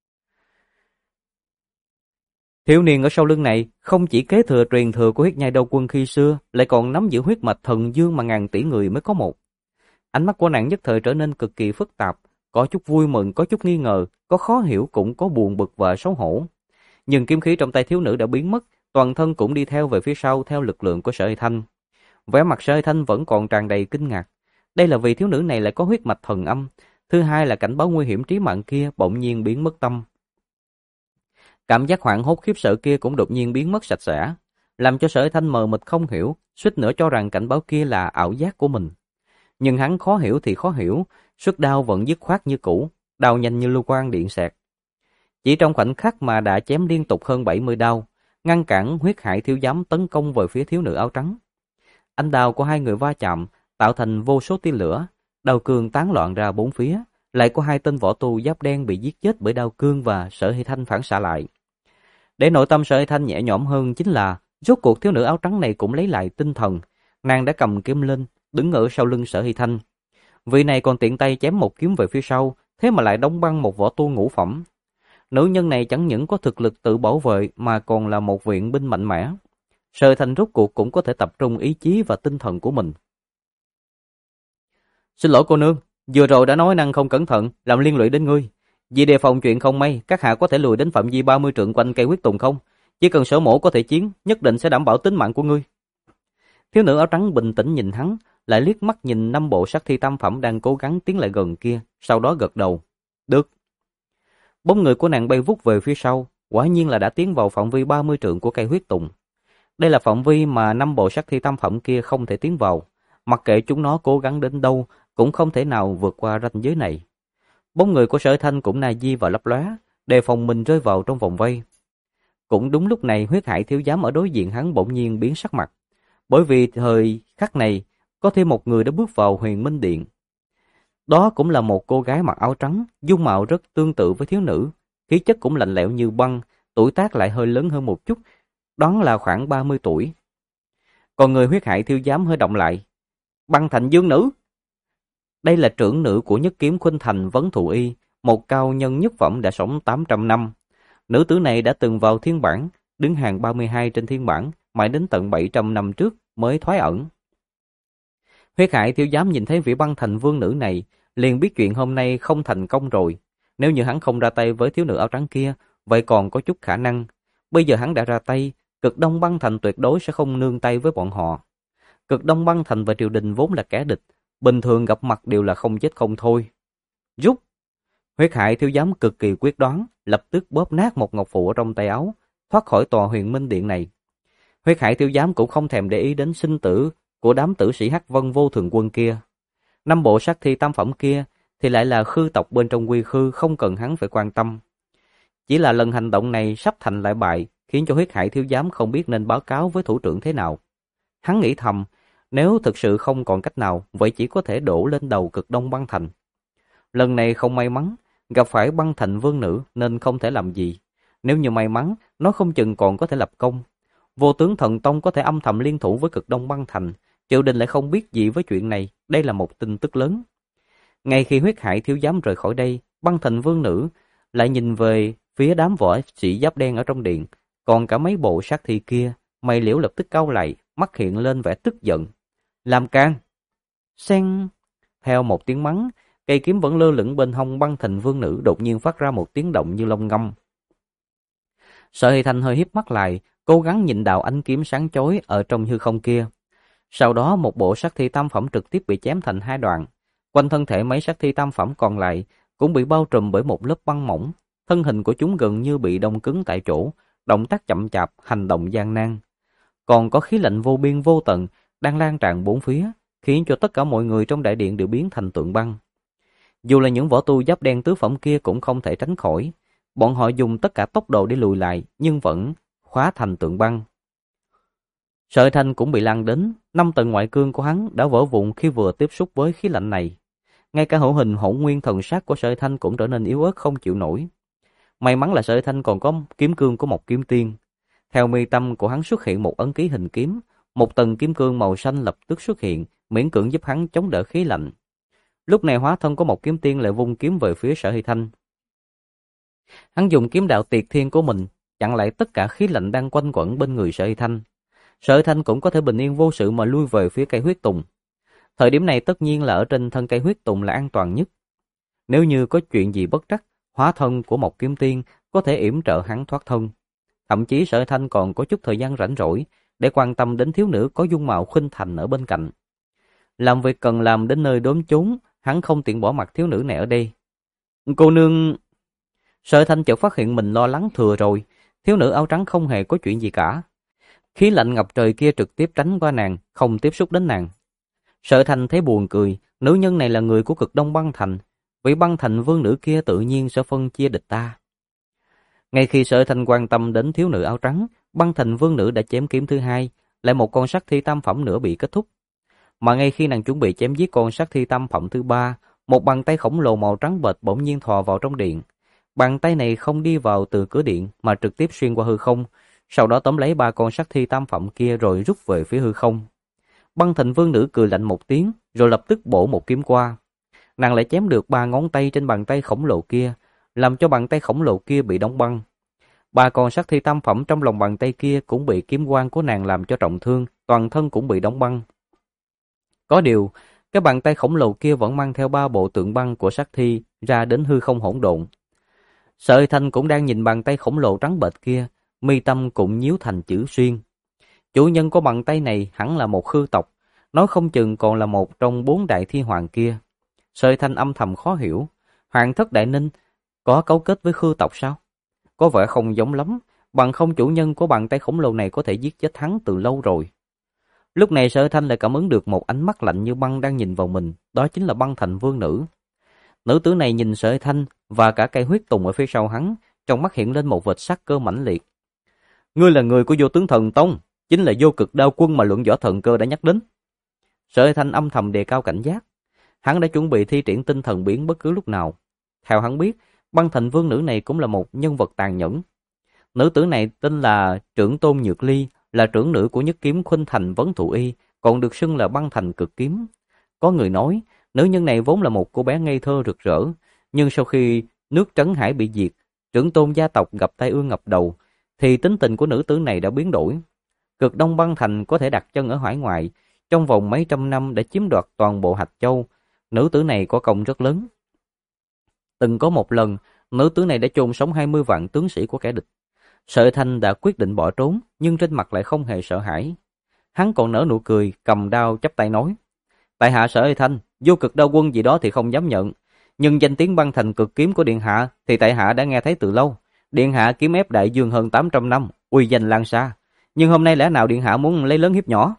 Thiếu niên ở sau lưng này không chỉ kế thừa truyền thừa của huyết nhai đầu quân khi xưa, lại còn nắm giữ huyết mạch thần dương mà ngàn tỷ người mới có một. Ánh mắt của nàng nhất thời trở nên cực kỳ phức tạp, có chút vui mừng, có chút nghi ngờ, có khó hiểu cũng có buồn bực và xấu hổ. Nhưng kiếm khí trong tay thiếu nữ đã biến mất, toàn thân cũng đi theo về phía sau theo lực lượng của Sở Thanh. Vẻ mặt Sở Thanh vẫn còn tràn đầy kinh ngạc. Đây là vì thiếu nữ này lại có huyết mạch thần âm, thứ hai là cảnh báo nguy hiểm trí mạng kia bỗng nhiên biến mất tâm. Cảm giác hoảng hốt khiếp sợ kia cũng đột nhiên biến mất sạch sẽ, làm cho Sở Thanh mờ mịt không hiểu, suýt nữa cho rằng cảnh báo kia là ảo giác của mình. Nhưng hắn khó hiểu thì khó hiểu, sức đao vẫn dứt khoát như cũ, đao nhanh như lưu quang điện xẹt. Chỉ trong khoảnh khắc mà đã chém liên tục hơn 70 đao, ngăn cản huyết hải thiếu giám tấn công về phía thiếu nữ áo trắng. Ánh đao của hai người va chạm, tạo thành vô số tia lửa, đao cương tán loạn ra bốn phía, lại có hai tên võ tu giáp đen bị giết chết bởi đao cương và Sở Hy Thanh phản xạ lại. Để nội tâm Sở Hy Thanh nhẹ nhõm hơn chính là, rốt cuộc thiếu nữ áo trắng này cũng lấy lại tinh thần, nàng đã cầm kiếm lên, đứng ở sau lưng Sở Hy Thanh. Vị này còn tiện tay chém một kiếm về phía sau, thế mà lại đóng băng một võ tu ngũ phẩm. Nữ nhân này chẳng những có thực lực tự bảo vệ mà còn là một viện binh mạnh mẽ. Sở Thanh rốt cuộc cũng có thể tập trung ý chí và tinh thần của mình. Xin lỗi cô nương, vừa rồi đã nói năng không cẩn thận, làm liên lụy đến ngươi. Vì đề phòng chuyện không may, các hạ có thể lùi đến phạm vi 30 trượng quanh cây huyết tùng không? Chỉ cần Sở mổ có thể chiến, nhất định sẽ đảm bảo tính mạng của ngươi. Thiếu nữ áo trắng bình tĩnh nhìn hắn, lại liếc mắt nhìn 5 bộ sát thi tam phẩm đang cố gắng tiến lại gần kia, sau đó gật đầu. Được. Bóng người của nàng bay vút về phía sau, quả nhiên là đã tiến vào phạm vi 30 trượng của cây huyết tùng. Đây là phạm vi mà 5 bộ sát thi tam phẩm kia không thể tiến vào, mặc kệ chúng nó cố gắng đến đâu cũng không thể nào vượt qua ranh giới này. Bóng người của Sở Thanh cũng na di và lấp lóe, đề phòng mình rơi vào trong vòng vây. Cũng đúng lúc này huyết hải thiếu giám ở đối diện hắn bỗng nhiên biến sắc mặt, bởi vì thời khắc này có thêm một người đã bước vào Huyền Minh Điện. Đó cũng là một cô gái mặc áo trắng, dung mạo rất tương tự với thiếu nữ, khí chất cũng lạnh lẽo như băng, tuổi tác lại hơi lớn hơn một chút, đoán là khoảng 30 tuổi. Còn người huyết hải thiếu giám hơi động lại. Băng Thành Dương Nữ. Đây là trưởng nữ của Nhất Kiếm Khuynh Thành Vấn Thụ Y, một cao nhân nhất phẩm đã sống 800 năm. Nữ tử này đã từng vào thiên bảng, đứng hàng 32 trên thiên bảng, mãi đến tận 700 năm trước mới thoái ẩn. Huyết hải thiếu giám nhìn thấy vị Băng Thành vương nữ này, liền biết chuyện hôm nay không thành công rồi. Nếu như hắn không ra tay với thiếu nữ áo trắng kia, vậy còn có chút khả năng. Bây giờ hắn đã ra tay, Cực Đông Băng Thành tuyệt đối sẽ không nương tay với bọn họ. Cực Đông Băng Thành và triều đình vốn là kẻ địch, bình thường gặp mặt đều là không chết không thôi. Rút! Huyết hải thiếu giám cực kỳ quyết đoán, lập tức bóp nát một ngọc phù ở trong tay áo, thoát khỏi tòa Huyền Minh Điện này. Huyết hải thiếu giám cũng không thèm để ý đến sinh tử của đám tử sĩ Hắc Vân Vô Thường Quân kia. 5 bộ sát thi tam phẩm kia thì lại là khư tộc bên trong Quy Khư, không cần hắn phải quan tâm. Chỉ là lần hành động này sắp thành lại bại, khiến cho huyết hải thiếu giám không biết nên báo cáo với thủ trưởng thế nào. Hắn nghĩ thầm, nếu thực sự không còn cách nào, vậy chỉ có thể đổ lên đầu Cực Đông Băng Thành. Lần này không may mắn, gặp phải Băng Thành vương nữ nên không thể làm gì. Nếu như may mắn, nó không chừng còn có thể lập công. Vô tướng thần tông có thể âm thầm liên thủ với Cực Đông băng thành, triều đình lại không biết gì với chuyện này, đây là một tin tức lớn. Ngay khi Huyết Hải thiếu giám rời khỏi đây, băng thành vương nữ lại nhìn về phía đám võ sĩ giáp đen ở trong điện, còn cả mấy bộ sát thi kia, mày liễu lập tức cau lại, mắt hiện lên vẻ tức giận. Làm can! Sen! Theo một tiếng mắng, cây kiếm vẫn lơ lửng bên hông băng thành vương nữ đột nhiên phát ra một tiếng động như lông ngâm. Sở Hy Thanh hơi híp mắt lại, cố gắng nhìn đạo ánh kiếm sáng chói ở trong hư không kia. Sau đó một bộ sát thi tam phẩm trực tiếp bị chém thành hai đoạn. Quanh thân thể mấy sát thi tam phẩm còn lại cũng bị bao trùm bởi một lớp băng mỏng. Thân hình của chúng gần như bị đông cứng tại chỗ, động tác chậm chạp, hành động gian nan. Còn có khí lạnh vô biên vô tận đang lan tràn bốn phía, khiến cho tất cả mọi người trong đại điện đều biến thành tượng băng. Dù là những võ tu giáp đen tứ phẩm kia cũng không thể tránh khỏi. Bọn họ dùng tất cả tốc độ để lùi lại, nhưng vẫn hóa thành tượng băng. Sở Thanh cũng bị lan đến, 5 tầng ngoại cương của hắn đã vỡ vụn khi vừa tiếp xúc với khí lạnh này. Ngay cả hậu hình hỗn nguyên thần sát của Sở Thanh cũng trở nên yếu ớt không chịu nổi. May mắn là Sở Thanh còn có kiếm cương của một kiếm tiên. Theo mi tâm của hắn xuất hiện một ấn ký hình kiếm, một tầng kiếm cương màu xanh lập tức xuất hiện, miễn cưỡng giúp hắn chống đỡ khí lạnh. Lúc này hóa thân của một kiếm tiên lại vung kiếm về phía Sở Hy Thanh. Hắn dùng kiếm đạo tiệt thiên của mình chặn lại tất cả khí lạnh đang quanh quẩn bên người Sở Hy Thanh. Sở Hy Thanh cũng có thể bình yên vô sự mà lui về phía cây huyết tùng. Thời điểm này tất nhiên là ở trên thân cây huyết tùng là an toàn nhất. Nếu như có chuyện gì bất trắc, hóa thân của một kiếm tiên có thể yểm trợ hắn thoát thân. Thậm chí Sở Hy Thanh còn có chút thời gian rảnh rỗi để quan tâm đến thiếu nữ có dung mạo khuynh thành ở bên cạnh. Làm việc cần làm đến nơi đốn chốn, hắn không tiện bỏ mặc thiếu nữ này ở đây. Cô nương... Sở Thanh chợt phát hiện mình lo lắng thừa rồi, thiếu nữ áo trắng không hề có chuyện gì cả. Khí lạnh ngập trời kia trực tiếp tránh qua nàng, không tiếp xúc đến nàng. Sở Thanh thấy buồn cười, nữ nhân này là người của Cực Đông băng thành, vị băng thành vương nữ kia tự nhiên sẽ phân chia địch ta. Ngay khi Sở Thanh quan tâm đến thiếu nữ áo trắng, băng thành vương nữ đã chém kiếm thứ hai, lại một con sát thi tam phẩm nữa bị kết thúc. Mà ngay khi nàng chuẩn bị chém giết con sát thi tam phẩm thứ ba, một bàn tay khổng lồ màu trắng bệch bỗng nhiên thò vào trong điện. Bàn tay này không đi vào từ cửa điện mà trực tiếp xuyên qua hư không, sau đó tóm lấy ba con sát thi tam phẩm kia rồi rút về phía hư không. Băng thành vương nữ cười lạnh một tiếng, rồi lập tức bổ một kiếm qua. Nàng lại chém được 3 ngón tay trên bàn tay khổng lồ kia, làm cho bàn tay khổng lồ kia bị đóng băng. 3 con sát thi tam phẩm trong lòng bàn tay kia cũng bị kiếm quang của nàng làm cho trọng thương, toàn thân cũng bị đóng băng. Có điều, cái bàn tay khổng lồ kia vẫn mang theo 3 bộ tượng băng của sát thi ra đến hư không hỗn độn. Sở Thanh cũng đang nhìn bàn tay khổng lồ trắng bệch kia, mi tâm cũng nhíu thành chữ xuyên. Chủ nhân của bàn tay này hẳn là một khư tộc, nói không chừng còn là một trong 4 đại thiên hoàng kia. Sở Thanh âm thầm khó hiểu, Hoàng thất Đại Ninh có cấu kết với khư tộc sao? Có vẻ không giống lắm, bằng không chủ nhân của bàn tay khổng lồ này có thể giết chết hắn từ lâu rồi. Lúc này Sở Thanh lại cảm ứng được một ánh mắt lạnh như băng đang nhìn vào mình, đó chính là băng thành vương nữ. Nữ tử này nhìn Sở Thanh và cả cây huyết tùng ở phía sau hắn, trong mắt hiện lên một vệt sắc cơ mãnh liệt. Ngươi là người của Vô Tướng Thần Tông, chính là Vô Cực Đao Quân mà Luận Võ Thần Cơ đã nhắc đến. Sở Thanh âm thầm đề cao cảnh giác, hắn đã chuẩn bị thi triển tinh thần biến bất cứ lúc nào. Theo hắn biết, băng thành vương nữ này cũng là một nhân vật tàn nhẫn. Nữ tử này tên là Trưởng Tôn Nhược Ly, là trưởng nữ của Nhất Kiếm Khuynh Thành Vấn Thụ Y, còn được xưng là băng thành cực kiếm. Có người nói, nữ nhân này vốn là một cô bé ngây thơ rực rỡ, nhưng sau khi nước Trấn Hải bị diệt, trưởng tôn gia tộc gặp tai ương ngập đầu, thì tính tình của nữ tử này đã biến đổi. Cực Đông băng thành có thể đặt chân ở hải ngoại, trong vòng mấy trăm năm đã chiếm đoạt toàn bộ Hạch Châu. Nữ tử này có công rất lớn. Từng có một lần, nữ tử này đã chôn sống 20 vạn tướng sĩ của kẻ địch. Sở Thanh đã quyết định bỏ trốn, nhưng trên mặt lại không hề sợ hãi. Hắn còn nở nụ cười, cầm đao chắp tay nói: tại hạ Sở Thanh, Vô Cực Đao Quân gì đó thì không dám nhận, nhưng danh tiếng băng thành cực kiếm của điện hạ thì tại hạ đã nghe thấy từ lâu. Điện hạ kiếm ép đại dương hơn 800 năm, uy danh lan xa, nhưng hôm nay lẽ nào điện hạ muốn lấy lớn hiếp nhỏ?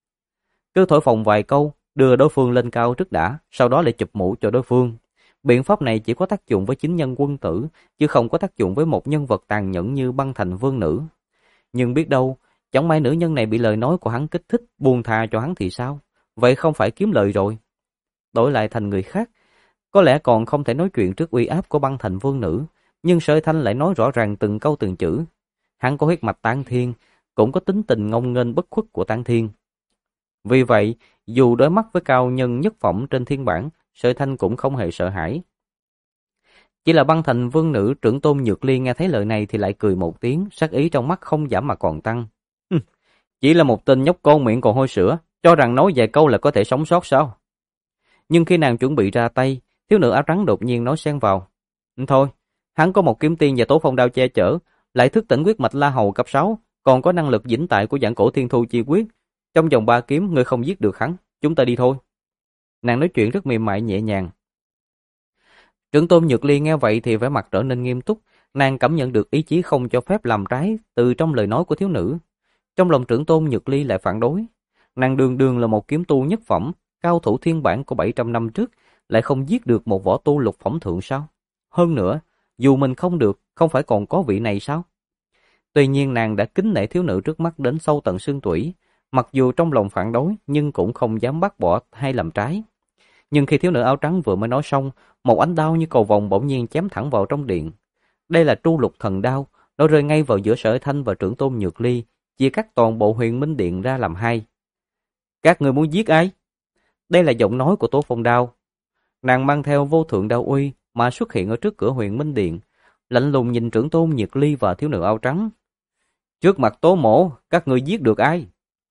Cứ thổi phồng vài câu, đưa đối phương lên cao trước đã, sau đó lại chụp mũ cho đối phương. Biện pháp này chỉ có tác dụng với chính nhân quân tử, chứ không có tác dụng với một nhân vật tàn nhẫn như băng thành vương nữ. Nhưng biết đâu, chẳng may nữ nhân này bị lời nói của hắn kích thích, buông tha cho hắn thì sao? Vậy không phải kiếm lời rồi. Đổi lại thành người khác, có lẽ còn không thể nói chuyện trước uy áp của băng thành vương nữ, nhưng Sở Thanh lại nói rõ ràng từng câu từng chữ. Hắn có huyết mạch Tang Thiên, cũng có tính tình ngông nghênh bất khuất của Tang Thiên. Vì vậy, dù đối mắt với cao nhân nhất phẩm trên thiên bảng, Sở Thanh cũng không hề sợ hãi. Chỉ là Băng Thành Vương nữ trưởng tôn Nhược Ly nghe thấy lời này thì lại cười một tiếng, sát ý trong mắt không giảm mà còn tăng. Chỉ là một tên nhóc con miệng còn hôi sữa, cho rằng nói vài câu là có thể sống sót sao? Nhưng khi nàng chuẩn bị ra tay, thiếu nữ áo trắng đột nhiên nói xen vào. Thôi, hắn có một kiếm tiên và tố phong đao che chở, lại thức tỉnh huyết mạch La Hầu cấp 6, còn có năng lực vĩnh tại của Vạn Cổ Thiên Thu chi quyết. Trong vòng 3 kiếm, ngươi không giết được hắn, chúng ta đi thôi. Nàng nói chuyện rất mềm mại nhẹ nhàng. Trưởng tôn Nhược Ly nghe vậy thì vẻ mặt trở nên nghiêm túc, nàng cảm nhận được ý chí không cho phép làm trái từ trong lời nói của thiếu nữ. Trong lòng trưởng tôn Nhược Ly lại phản đối. Nàng đường đường là một kiếm tu nhất phẩm, cao thủ thiên bản của 700 năm trước, lại không giết được một võ tu lục phẩm thượng sao? Hơn nữa, dù mình không được, không phải còn có vị này sao? Tuy nhiên nàng đã kính nể thiếu nữ trước mắt đến sâu tận xương tủy, mặc dù trong lòng phản đối nhưng cũng không dám bác bỏ hay làm trái. Nhưng khi thiếu nữ áo trắng vừa mới nói xong, một ánh đao như cầu vồng bỗng nhiên chém thẳng vào trong điện. Đây là Tru Lục Thần Đao, nó rơi ngay vào giữa Sở Thanh và trưởng tôn Nhược Ly, chia cắt toàn bộ Huyền Minh Điện ra làm hai. Các người muốn giết ai? Đây là giọng nói của Tố Phong Đao. Nàng mang theo vô thượng đao uy mà xuất hiện ở trước cửa Huyền Minh Điện, lạnh lùng nhìn trưởng tôn Nhược Ly và thiếu nữ áo trắng. Trước mặt Tố mỗ, các người giết được ai?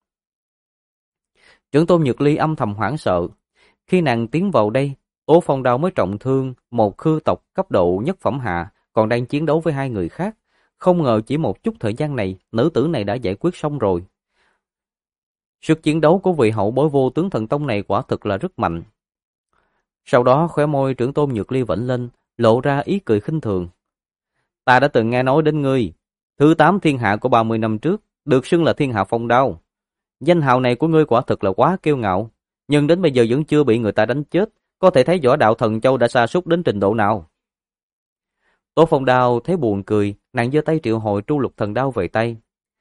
Trưởng tôn Nhược Ly âm thầm hoảng sợ. Khi nàng tiến vào đây, Tố Phong Đao mới trọng thương một khư tộc cấp độ nhất phẩm hạ, còn đang chiến đấu với hai người khác. Không ngờ chỉ một chút thời gian này, nữ tử này đã giải quyết xong rồi. Sức chiến đấu của vị hậu bối Vô Tướng Thần Tông này quả thực là rất mạnh. Sau đó khóe môi trưởng tôn Nhược Ly vểnh lên, lộ ra ý cười khinh thường. Ta đã từng nghe nói đến ngươi, thứ 8 thiên hạ của 30 năm trước, được xưng là Thiên Hạ Phong Đao. Danh hào này của ngươi quả thực là quá kiêu ngạo, nhưng đến bây giờ vẫn chưa bị người ta đánh chết, có thể thấy võ đạo Thần Châu đã sa sút đến trình độ nào. Tố Phong Đao thấy buồn cười, nàng giơ tay triệu hồi Tru Lục Thần Đao về tay.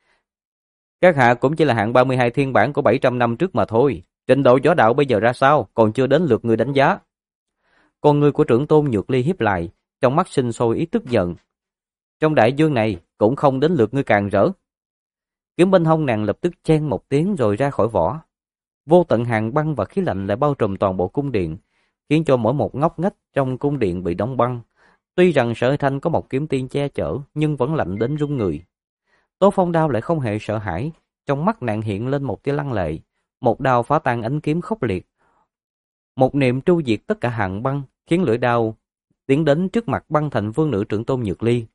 Các hạ cũng chỉ là hạng 32 thiên bản của 700 năm trước mà thôi, trình độ võ đạo bây giờ ra sao, còn chưa đến lượt người đánh giá. Con người của trưởng tôn Nhược Ly hiếp lại, trong mắt sinh sôi ý tức giận. Trong đại dương này, cũng không đến lượt ngươi càng rỡ. Kiếm bên hông nàng lập tức chen một tiếng rồi ra khỏi vỏ. Vô tận hàng băng và khí lạnh lại bao trùm toàn bộ cung điện, khiến cho mỗi một ngóc ngách trong cung điện bị đóng băng. Tuy rằng Sở Thanh có một kiếm tiên che chở, nhưng vẫn lạnh đến run người. Tố Phong Đao lại không hề sợ hãi, trong mắt nàng hiện lên một tia lăng lệ, một đao phá tan ánh kiếm khốc liệt. Một niệm tru diệt tất cả hàng băng, khiến lưỡi đao tiến đến trước mặt Băng Thành Vương nữ trưởng tôn Nhược Ly.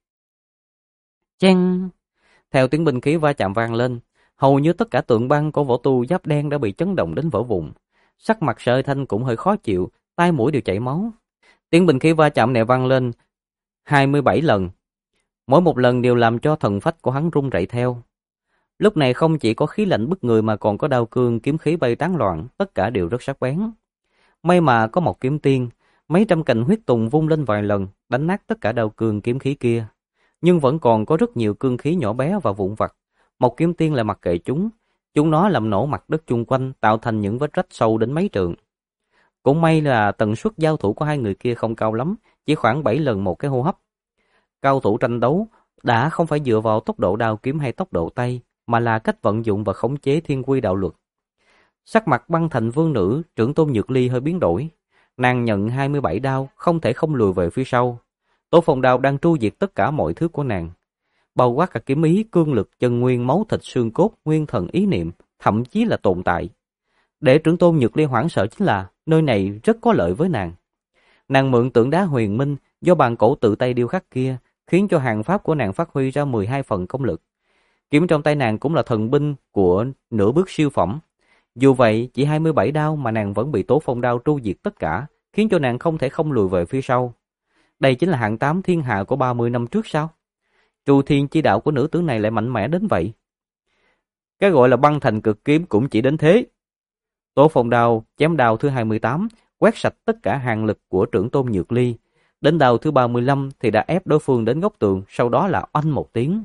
Chen! Theo tiếng binh khí va chạm vang lên, hầu như tất cả tượng băng của võ tu giáp đen đã bị chấn động đến vỡ vụn. Sắc mặt Sở Thanh cũng hơi khó chịu, tai mũi đều chảy máu. Tiếng binh khí va chạm này vang lên 27 lần. Mỗi một lần đều làm cho thần phách của hắn run rẩy theo. Lúc này không chỉ có khí lạnh bức người mà còn có đao cương kiếm khí bay tán loạn, tất cả đều rất sắc bén. May mà có một kiếm tiên, mấy trăm cành huyết tùng vung lên vài lần, đánh nát tất cả đao cương kiếm khí kia. Nhưng vẫn còn có rất nhiều cương khí nhỏ bé và vụn vặt. Một kiếm tiên lại mặc kệ chúng nó làm nổ mặt đất chung quanh, tạo thành những vết rách sâu đến mấy trượng. Cũng may là tần suất giao thủ của hai người kia không cao lắm, chỉ khoảng 7 lần một cái hô hấp. Cao thủ tranh đấu đã không phải dựa vào tốc độ đao kiếm hay tốc độ tay, mà là cách vận dụng và khống chế thiên quy đạo luật. Sắc mặt Băng Thành Vương nữ trưởng tôn Nhược Ly hơi biến đổi. Nàng nhận 27 đao, không thể không lùi về phía sau. Tố Phong Đao đang tru diệt tất cả mọi thứ của nàng, bao quát cả kiếm ý, cương lực, chân nguyên, máu thịt, xương cốt, nguyên thần, ý niệm, thậm chí là tồn tại. Để trưởng tôn Nhược Ly hoảng sợ chính là nơi này rất có lợi với nàng. Nàng mượn tượng đá huyền minh do bàn cổ tự tay điêu khắc kia, khiến cho hàng pháp của nàng phát huy ra 12 phần công lực. Kiếm trong tay nàng cũng là thần binh của nửa bước siêu phẩm. Dù vậy, chỉ 27 đao mà nàng vẫn bị Tố Phong Đao tru diệt tất cả, khiến cho nàng không thể không lùi về phía sau. Đây chính là hạng 8 thiên hạ của 30 năm trước sao? Trù thiên chi đạo của nữ tướng này lại mạnh mẽ đến vậy. Cái gọi là băng thành cực kiếm cũng chỉ đến thế. Tố Phong Đao chém đao thứ 28, quét sạch tất cả hàng lực của trưởng tôn Nhược Ly. Đến đao thứ 35 thì đã ép đối phương đến góc tường, sau đó là oanh một tiếng.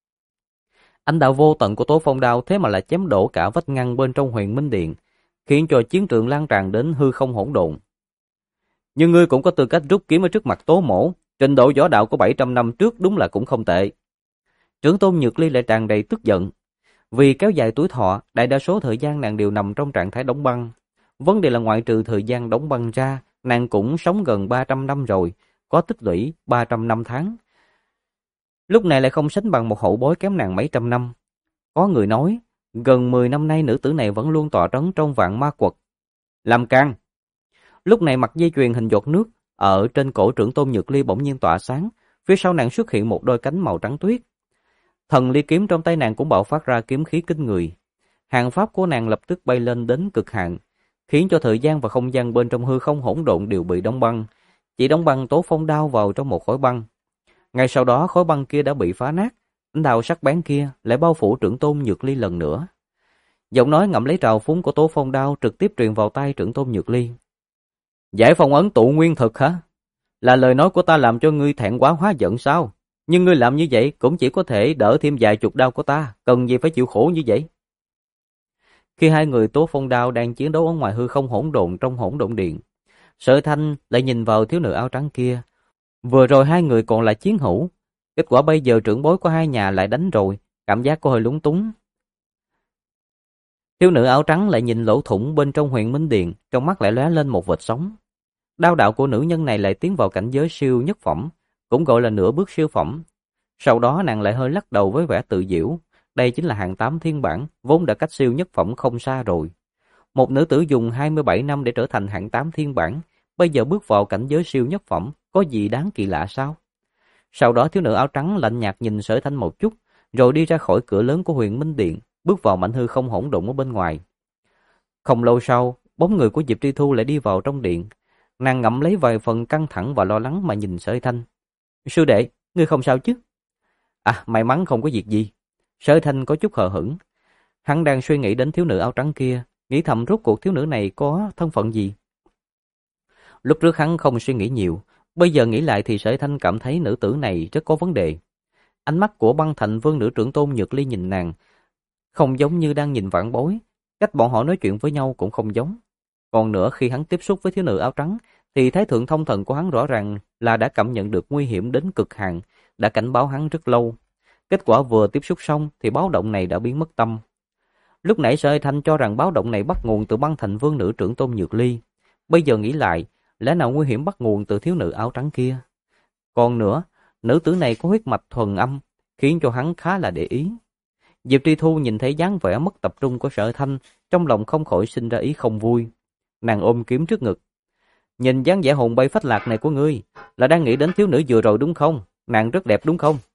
Ánh đạo vô tận của Tố Phong Đao thế mà lại chém đổ cả vách ngăn bên trong Huyền Minh Điện, khiến cho chiến trường lan tràn đến hư không hỗn độn. Nhưng ngươi cũng có tư cách rút kiếm ở trước mặt Tố mỗ, Trình độ võ đạo của 700 năm trước đúng là cũng không tệ. Trưởng tôn Nhược Ly lại tràn đầy tức giận. Vì kéo dài tuổi thọ, đại đa số thời gian nàng đều nằm trong trạng thái đóng băng. Vấn đề là ngoại trừ thời gian đóng băng ra, nàng cũng sống gần 300 năm rồi, có tích lũy 300 năm tháng. Lúc này lại không sánh bằng một hậu bối kém nàng mấy trăm năm. Có người nói, gần 10 năm nay nữ tử này vẫn luôn tọa trấn trong vạn ma quật. Làm can. Lúc này mặt dây chuyền hình giọt nước ở trên cổ trưởng tôn Nhược Ly bỗng nhiên tỏa sáng, phía sau nàng xuất hiện một đôi cánh màu trắng tuyết. Thần ly kiếm trong tay nàng cũng bạo phát ra kiếm khí kinh người. Hàng pháp của nàng lập tức bay lên đến cực hạn, khiến cho thời gian và không gian bên trong hư không hỗn độn đều bị đóng băng. Chỉ đóng băng Tố Phong đao vào trong một khối băng. Ngay sau đó khối băng kia đã bị phá nát, ánh đao sắc bén kia lại bao phủ trưởng tôn Nhược Ly lần nữa. Giọng nói ngậm lấy trào phúng của Tố Phong đao trực tiếp truyền vào tai trưởng tôn Nhược Ly. Giải phong ấn tụ nguyên thực hả? Là lời nói của ta làm cho ngươi thẹn quá hóa giận sao? Nhưng ngươi làm như vậy cũng chỉ có thể đỡ thêm vài chục đao của ta, cần gì phải chịu khổ như vậy? Khi hai người Tố Phong đao đang chiến đấu ở ngoài hư không hỗn độn trong hỗn độn điện, Sở Thanh lại nhìn vào thiếu nữ áo trắng kia. Vừa rồi hai người còn là chiến hữu, kết quả bây giờ trưởng bối của hai nhà lại đánh rồi, cảm giác có hơi lúng túng. Thiếu nữ áo trắng lại nhìn lỗ thủng bên trong Huyền Minh Điện, trong mắt lại lóe lên một vệt sống. Đao đạo của nữ nhân này lại tiến vào cảnh giới siêu nhất phẩm, cũng gọi là nửa bước siêu phẩm. Sau đó nàng lại hơi lắc đầu với vẻ tự giễu, đây chính là hạng 8 thiên bản, vốn đã cách siêu nhất phẩm không xa rồi. Một nữ tử dùng 27 năm để trở thành hạng 8 thiên bản, bây giờ bước vào cảnh giới siêu nhất phẩm, có gì đáng kỳ lạ sao? Sau đó thiếu nữ áo trắng lạnh nhạt nhìn Sở Thanh một chút, rồi đi ra khỏi cửa lớn của Huyền Minh Điện, bước vào mảnh hư không hỗn độn ở bên ngoài. Không lâu sau, bóng người của Diệp Tri Thu lại đi vào trong điện. Nàng ngậm lấy vài phần căng thẳng và lo lắng mà nhìn Sở Thanh. Sư đệ, ngươi không sao chứ? À, may mắn không có việc gì. Sở Thanh có chút hờ hững. Hắn đang suy nghĩ đến thiếu nữ áo trắng kia, nghĩ thầm rốt cuộc thiếu nữ này có thân phận gì. Lúc trước hắn không suy nghĩ nhiều, bây giờ nghĩ lại thì Sở Thanh cảm thấy nữ tử này rất có vấn đề. Ánh mắt của Băng Thành Vương nữ trưởng tôn Nhược Ly nhìn nàng, không giống như đang nhìn vãn bối, cách bọn họ nói chuyện với nhau cũng không giống. Còn nữa khi hắn tiếp xúc với thiếu nữ áo trắng, thì Thái Thượng Thông Thần của hắn rõ ràng là đã cảm nhận được nguy hiểm đến cực hạn, đã cảnh báo hắn rất lâu. Kết quả vừa tiếp xúc xong thì báo động này đã biến mất tâm. Lúc nãy Sở Thanh cho rằng báo động này bắt nguồn từ Băng Thành Vương nữ trưởng tôn Nhược Ly. Bây giờ nghĩ lại, lẽ nào nguy hiểm bắt nguồn từ thiếu nữ áo trắng kia? Còn nữa, nữ tử này có huyết mạch thuần âm, khiến cho hắn khá là để ý. Diệp Tri Thu nhìn thấy dáng vẻ mất tập trung của Sở Thanh, trong lòng không khỏi sinh ra ý không vui. Nàng ôm kiếm trước ngực. Nhìn dáng vẻ hồn bay phách lạc này của ngươi, là đang nghĩ đến thiếu nữ vừa rồi đúng không? Nàng rất đẹp đúng không?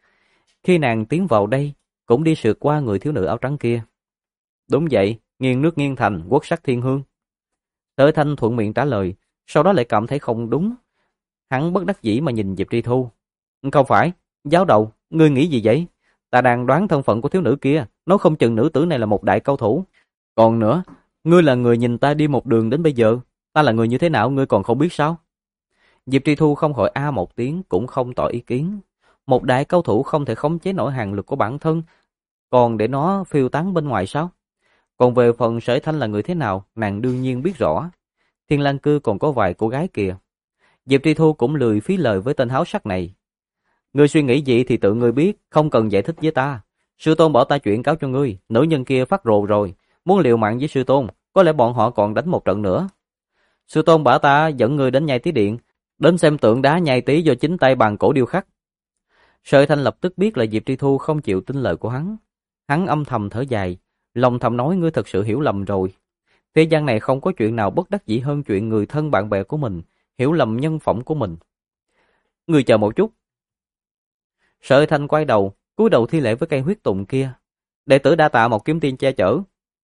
Khi nàng tiến vào đây, cũng đi sượt qua người thiếu nữ áo trắng kia. Đúng vậy, nghiêng nước nghiêng thành, quốc sắc thiên hương. Sở Thanh thuận miệng trả lời, sau đó lại cảm thấy không đúng. Hắn bất đắc dĩ mà nhìn Diệp Tri Thu. Không phải, giáo đầu, ngươi nghĩ gì vậy? Ta đang đoán thân phận của thiếu nữ kia, nó không chừng nữ tử này là một đại cao thủ. Còn nữa, ngươi là người nhìn ta đi một đường đến bây giờ, ta là người như thế nào ngươi còn không biết sao? Diệp Tri Thu không khỏi a một tiếng, cũng không tỏ ý kiến. Một đại cao thủ không thể khống chế nổi hàng lực của bản thân, còn để nó phiêu tán bên ngoài sao? Còn về phần Sở Thanh là người thế nào, nàng đương nhiên biết rõ. Thiên Lang Cư còn có vài cô gái kìa. Diệp Tri Thu cũng lười phí lời với tên háo sắc này. Ngươi suy nghĩ gì thì tự ngươi biết, không cần giải thích với ta. Sư tôn bảo ta chuyển cáo cho ngươi, nữ nhân kia phát rồ rồi, muốn liều mạng với sư tôn, có lẽ bọn họ còn đánh một trận nữa. Sư tôn bảo ta dẫn ngươi đến Nhai Tí Điện, đến xem tượng đá Nhai Tí do chính tay bàn cổ điêu khắc. Sở Thanh lập tức biết là Diệp Tri Thu không chịu tin lời của hắn. Hắn âm thầm thở dài, lòng thầm nói ngươi thật sự hiểu lầm rồi. Thế gian này không có chuyện nào bất đắc dĩ hơn chuyện người thân bạn bè của mình hiểu lầm nhân phẩm của mình. Ngươi chờ một chút. Sở Thanh quay đầu, cúi đầu thi lễ với cây huyết tùng kia. Đệ tử đa tạ một kiếm tiên che chở.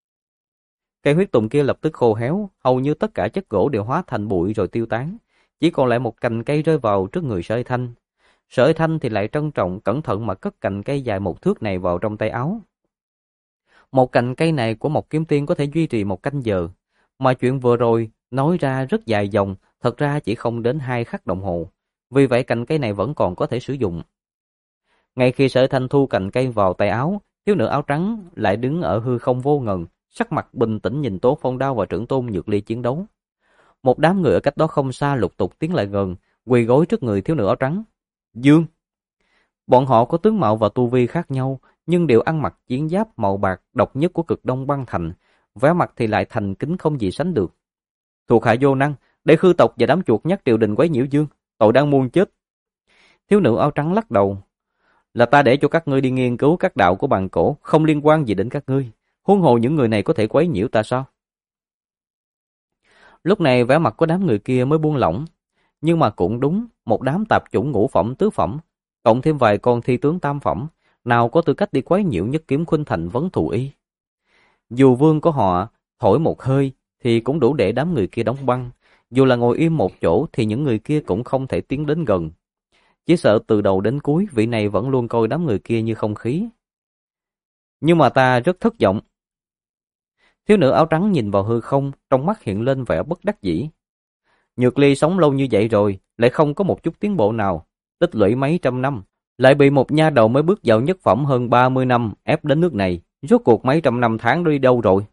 Cây huyết tùng kia lập tức khô héo, hầu như tất cả chất gỗ đều hóa thành bụi rồi tiêu tán, chỉ còn lại một cành cây rơi vào trước người Sở Thanh. Sở Thanh thì lại trân trọng cẩn thận mà cất cành cây dài một thước này vào trong tay áo. Một cành cây này của một kiếm tiên có thể duy trì một canh giờ, mà chuyện vừa rồi nói ra rất dài dòng, thật ra chỉ không đến 2 khắc đồng hồ. Vì vậy cành cây này vẫn còn có thể sử dụng. Ngay khi Sở Thanh thu cành cây vào tay áo, thiếu nữ áo trắng lại đứng ở hư không vô ngần, sắc mặt bình tĩnh nhìn Tố Phong Đao và trưởng tôn Nhược Ly chiến đấu. Một đám người ở cách đó không xa lục tục tiến lại gần, quỳ gối trước người thiếu nữ áo trắng. Dương! Bọn họ có tướng mạo và tu vi khác nhau, nhưng đều ăn mặc chiến giáp màu bạc độc nhất của Cực Đông băng thành, vẻ mặt thì lại thành kính không gì sánh được. Thuộc hạ vô năng, để khư tộc và đám chuột nhắt triều đình quấy nhiễu Dương, tội đang muôn chết. Thiếu nữ áo trắng lắc đầu. Là ta để cho các ngươi đi nghiên cứu các đạo của bàn cổ, không liên quan gì đến các ngươi. Huống hồ những người này có thể quấy nhiễu ta sao? Lúc này vẻ mặt của đám người kia mới buông lỏng. Nhưng mà cũng đúng, một đám tạp chủng ngũ phẩm tứ phẩm, cộng thêm vài con thi tướng tam phẩm, nào có tư cách đi quấy nhiễu Nhất Kiếm Khuynh Thành vấn thù y. Dù vương của họ thổi một hơi thì cũng đủ để đám người kia đóng băng. Dù là ngồi im một chỗ thì những người kia cũng không thể tiến đến gần. Chỉ sợ từ đầu đến cuối vị này vẫn luôn coi đám người kia như không khí. Nhưng mà ta rất thất vọng. Thiếu nữ áo trắng nhìn vào hư không, trong mắt hiện lên vẻ bất đắc dĩ. Nhược Ly sống lâu như vậy rồi, lại không có một chút tiến bộ nào, tích lũy mấy trăm năm, lại bị một nha đầu mới bước vào nhất phẩm hơn 30 năm ép đến nước này, rốt cuộc mấy trăm năm tháng đi đâu rồi?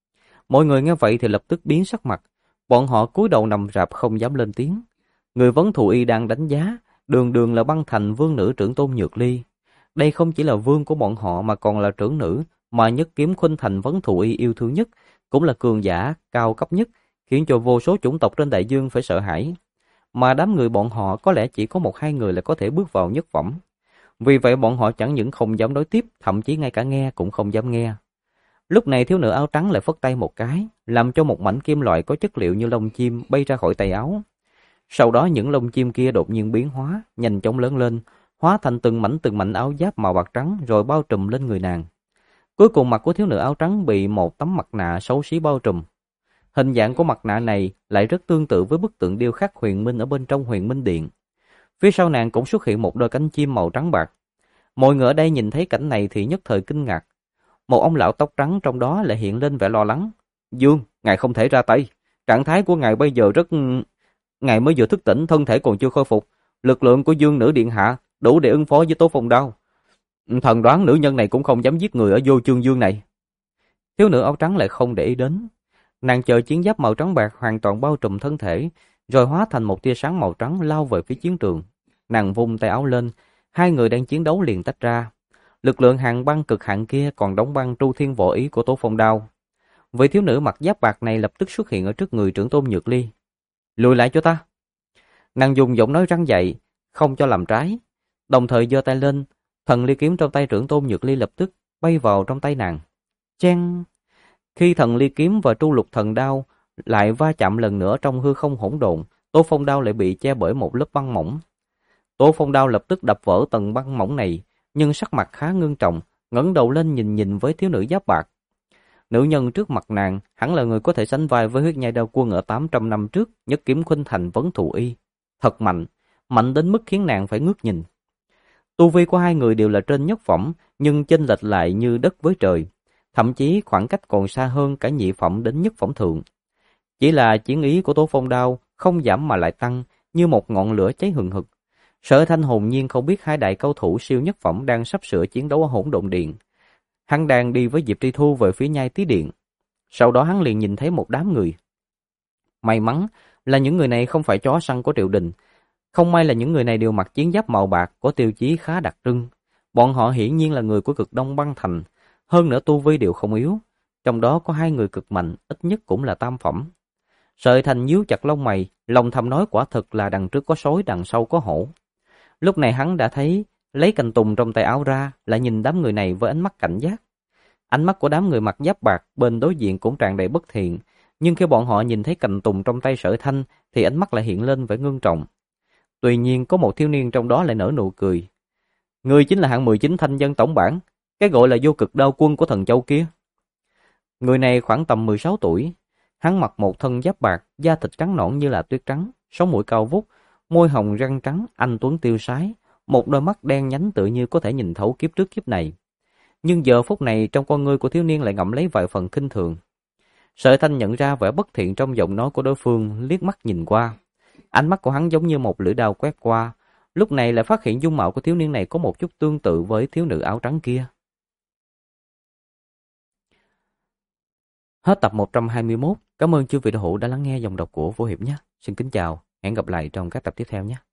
Mọi người nghe vậy thì lập tức biến sắc mặt, bọn họ cúi đầu nằm rạp không dám lên tiếng. Người vấn thù y đang đánh giá, đường đường là băng thành vương nữ trưởng tôn Nhược Ly. Đây không chỉ là vương của bọn họ mà còn là trưởng nữ mà Nhất Kiếm Khuynh Thành vấn thù y yêu thương nhất, cũng là cường giả cao cấp nhất, khiến cho vô số chủng tộc trên đại dương phải sợ hãi. Mà đám người bọn họ có lẽ chỉ có một hai người là có thể bước vào nhất phẩm. Vì vậy bọn họ chẳng những không dám đối tiếp, thậm chí ngay cả nghe cũng không dám nghe. Lúc này thiếu nữ áo trắng lại phất tay một cái, làm cho một mảnh kim loại có chất liệu như lông chim bay ra khỏi tay áo. Sau đó những lông chim kia đột nhiên biến hóa, nhanh chóng lớn lên, hóa thành từng mảnh áo giáp màu bạc trắng rồi bao trùm lên người nàng. Cuối cùng mặt của thiếu nữ áo trắng bị một tấm mặt nạ xấu xí bao trùm. Hình dạng của mặt nạ này lại rất tương tự với bức tượng điêu khắc Huyền Minh ở bên trong Huyền Minh Điện. Phía sau nàng cũng xuất hiện một đôi cánh chim màu trắng bạc. Mọi người ở đây nhìn thấy cảnh này thì nhất thời kinh ngạc. Một ông lão tóc trắng trong đó lại hiện lên vẻ lo lắng. Dương, ngài không thể ra tay. Trạng thái của ngài bây giờ rất... Ngài mới vừa thức tỉnh, thân thể còn chưa khôi phục. Lực lượng của Dương nữ điện hạ đủ để ứng phó với Tố Phong Đao. Thần đoán nữ nhân này cũng không dám giết người ở Vô Chương Dương này. Thiếu nữ áo trắng lại không để ý đến. Nàng chờ chiến giáp màu trắng bạc hoàn toàn bao trùm thân thể, rồi hóa thành một tia sáng màu trắng lao về phía chiến trường. Nàng vung tay áo lên, hai người đang chiến đấu liền tách ra. Lực lượng hàn băng cực hạn kia còn đóng băng tru thiên võ ý của Tố Phong Đao. Vị thiếu nữ mặc giáp bạc này lập tức xuất hiện ở trước người trưởng tôn Nhược Ly. Lùi lại cho ta. Nàng dùng giọng nói răn dạy, không cho làm trái. Đồng thời giơ tay lên, thần ly kiếm trong tay trưởng tôn Nhược Ly lập tức bay vào trong tay nàng. Chen! Khi thần ly kiếm và tru lục thần đao lại va chạm lần nữa trong hư không hỗn độn, Tố Phong Đao lại bị che bởi một lớp băng mỏng. Tố Phong Đao lập tức đập vỡ tầng băng mỏng này, nhưng sắc mặt khá ngưng trọng, ngẩng đầu lên nhìn với thiếu nữ giáp bạc. Nữ nhân trước mặt nàng hẳn là người có thể sánh vai với huyết nhai đao quân ở 800 năm trước, Nhất Kiếm Khuynh Thành vấn thù y. Thật mạnh, mạnh đến mức khiến nàng phải ngước nhìn. Tu vi của hai người đều là trên nhất phẩm, nhưng chênh lệch lại như đất với trời. Thậm chí khoảng cách còn xa hơn cả nhị phẩm đến nhất phẩm thượng. Chỉ là chiến ý của Tố Phong Đao không giảm mà lại tăng, như một ngọn lửa cháy hừng hực. Sở Thanh hồn nhiên không biết hai đại cao thủ siêu nhất phẩm đang sắp sửa chiến đấu ở Hỗn Độn Điện. Hắn đang đi với Diệp Tri Thu về phía Nhai Tí Điện. Sau đó hắn liền nhìn thấy một đám người. May mắn là những người này không phải chó săn của triều đình. Không may là những người này đều mặc chiến giáp màu bạc có tiêu chí khá đặc trưng. Bọn họ hiển nhiên là người của Cực Đông băng thành. Hơn nữa tu vi đều không yếu. Trong đó có hai người cực mạnh, ít nhất cũng là tam phẩm. Sợi Thành nhíu chặt lông mày, lòng thầm nói quả thực là đằng trước có sói, đằng sau có hổ. Lúc này hắn đã thấy, lấy cành tùng trong tay áo ra, lại nhìn đám người này với ánh mắt cảnh giác. Ánh mắt của đám người mặc giáp bạc bên đối diện cũng tràn đầy bất thiện, nhưng khi bọn họ nhìn thấy cành tùng trong tay Sở Thanh thì ánh mắt lại hiện lên vẻ ngưng trọng. Tuy nhiên có một thiếu niên trong đó lại nở nụ cười. Ngươi chính là hạng 19 thanh dân tổng bản, cái gọi là Vô Cực Đao Quân của Thần Châu kia. Người này khoảng tầm 16 tuổi, hắn mặc một thân giáp bạc, da thịt trắng nõn như là tuyết trắng, sống mũi cao vút, môi hồng răng trắng, anh tuấn tiêu sái, một đôi mắt đen nhánh tự như có thể nhìn thấu kiếp trước kiếp này. Nhưng giờ phút này trong con ngươi của thiếu niên lại ngậm lấy vài phần khinh thường. Sở Thanh nhận ra vẻ bất thiện trong giọng nói của đối phương, liếc mắt nhìn qua. Ánh mắt của hắn giống như một lưỡi đao quét qua, lúc này lại phát hiện dung mạo của thiếu niên này có một chút tương tự với thiếu nữ áo trắng kia. Hết tập 121. Cảm ơn chư vị đạo hữu đã lắng nghe dòng đọc của Vô Hiệp nhé. Xin kính chào. Hẹn gặp lại trong các tập tiếp theo nhé.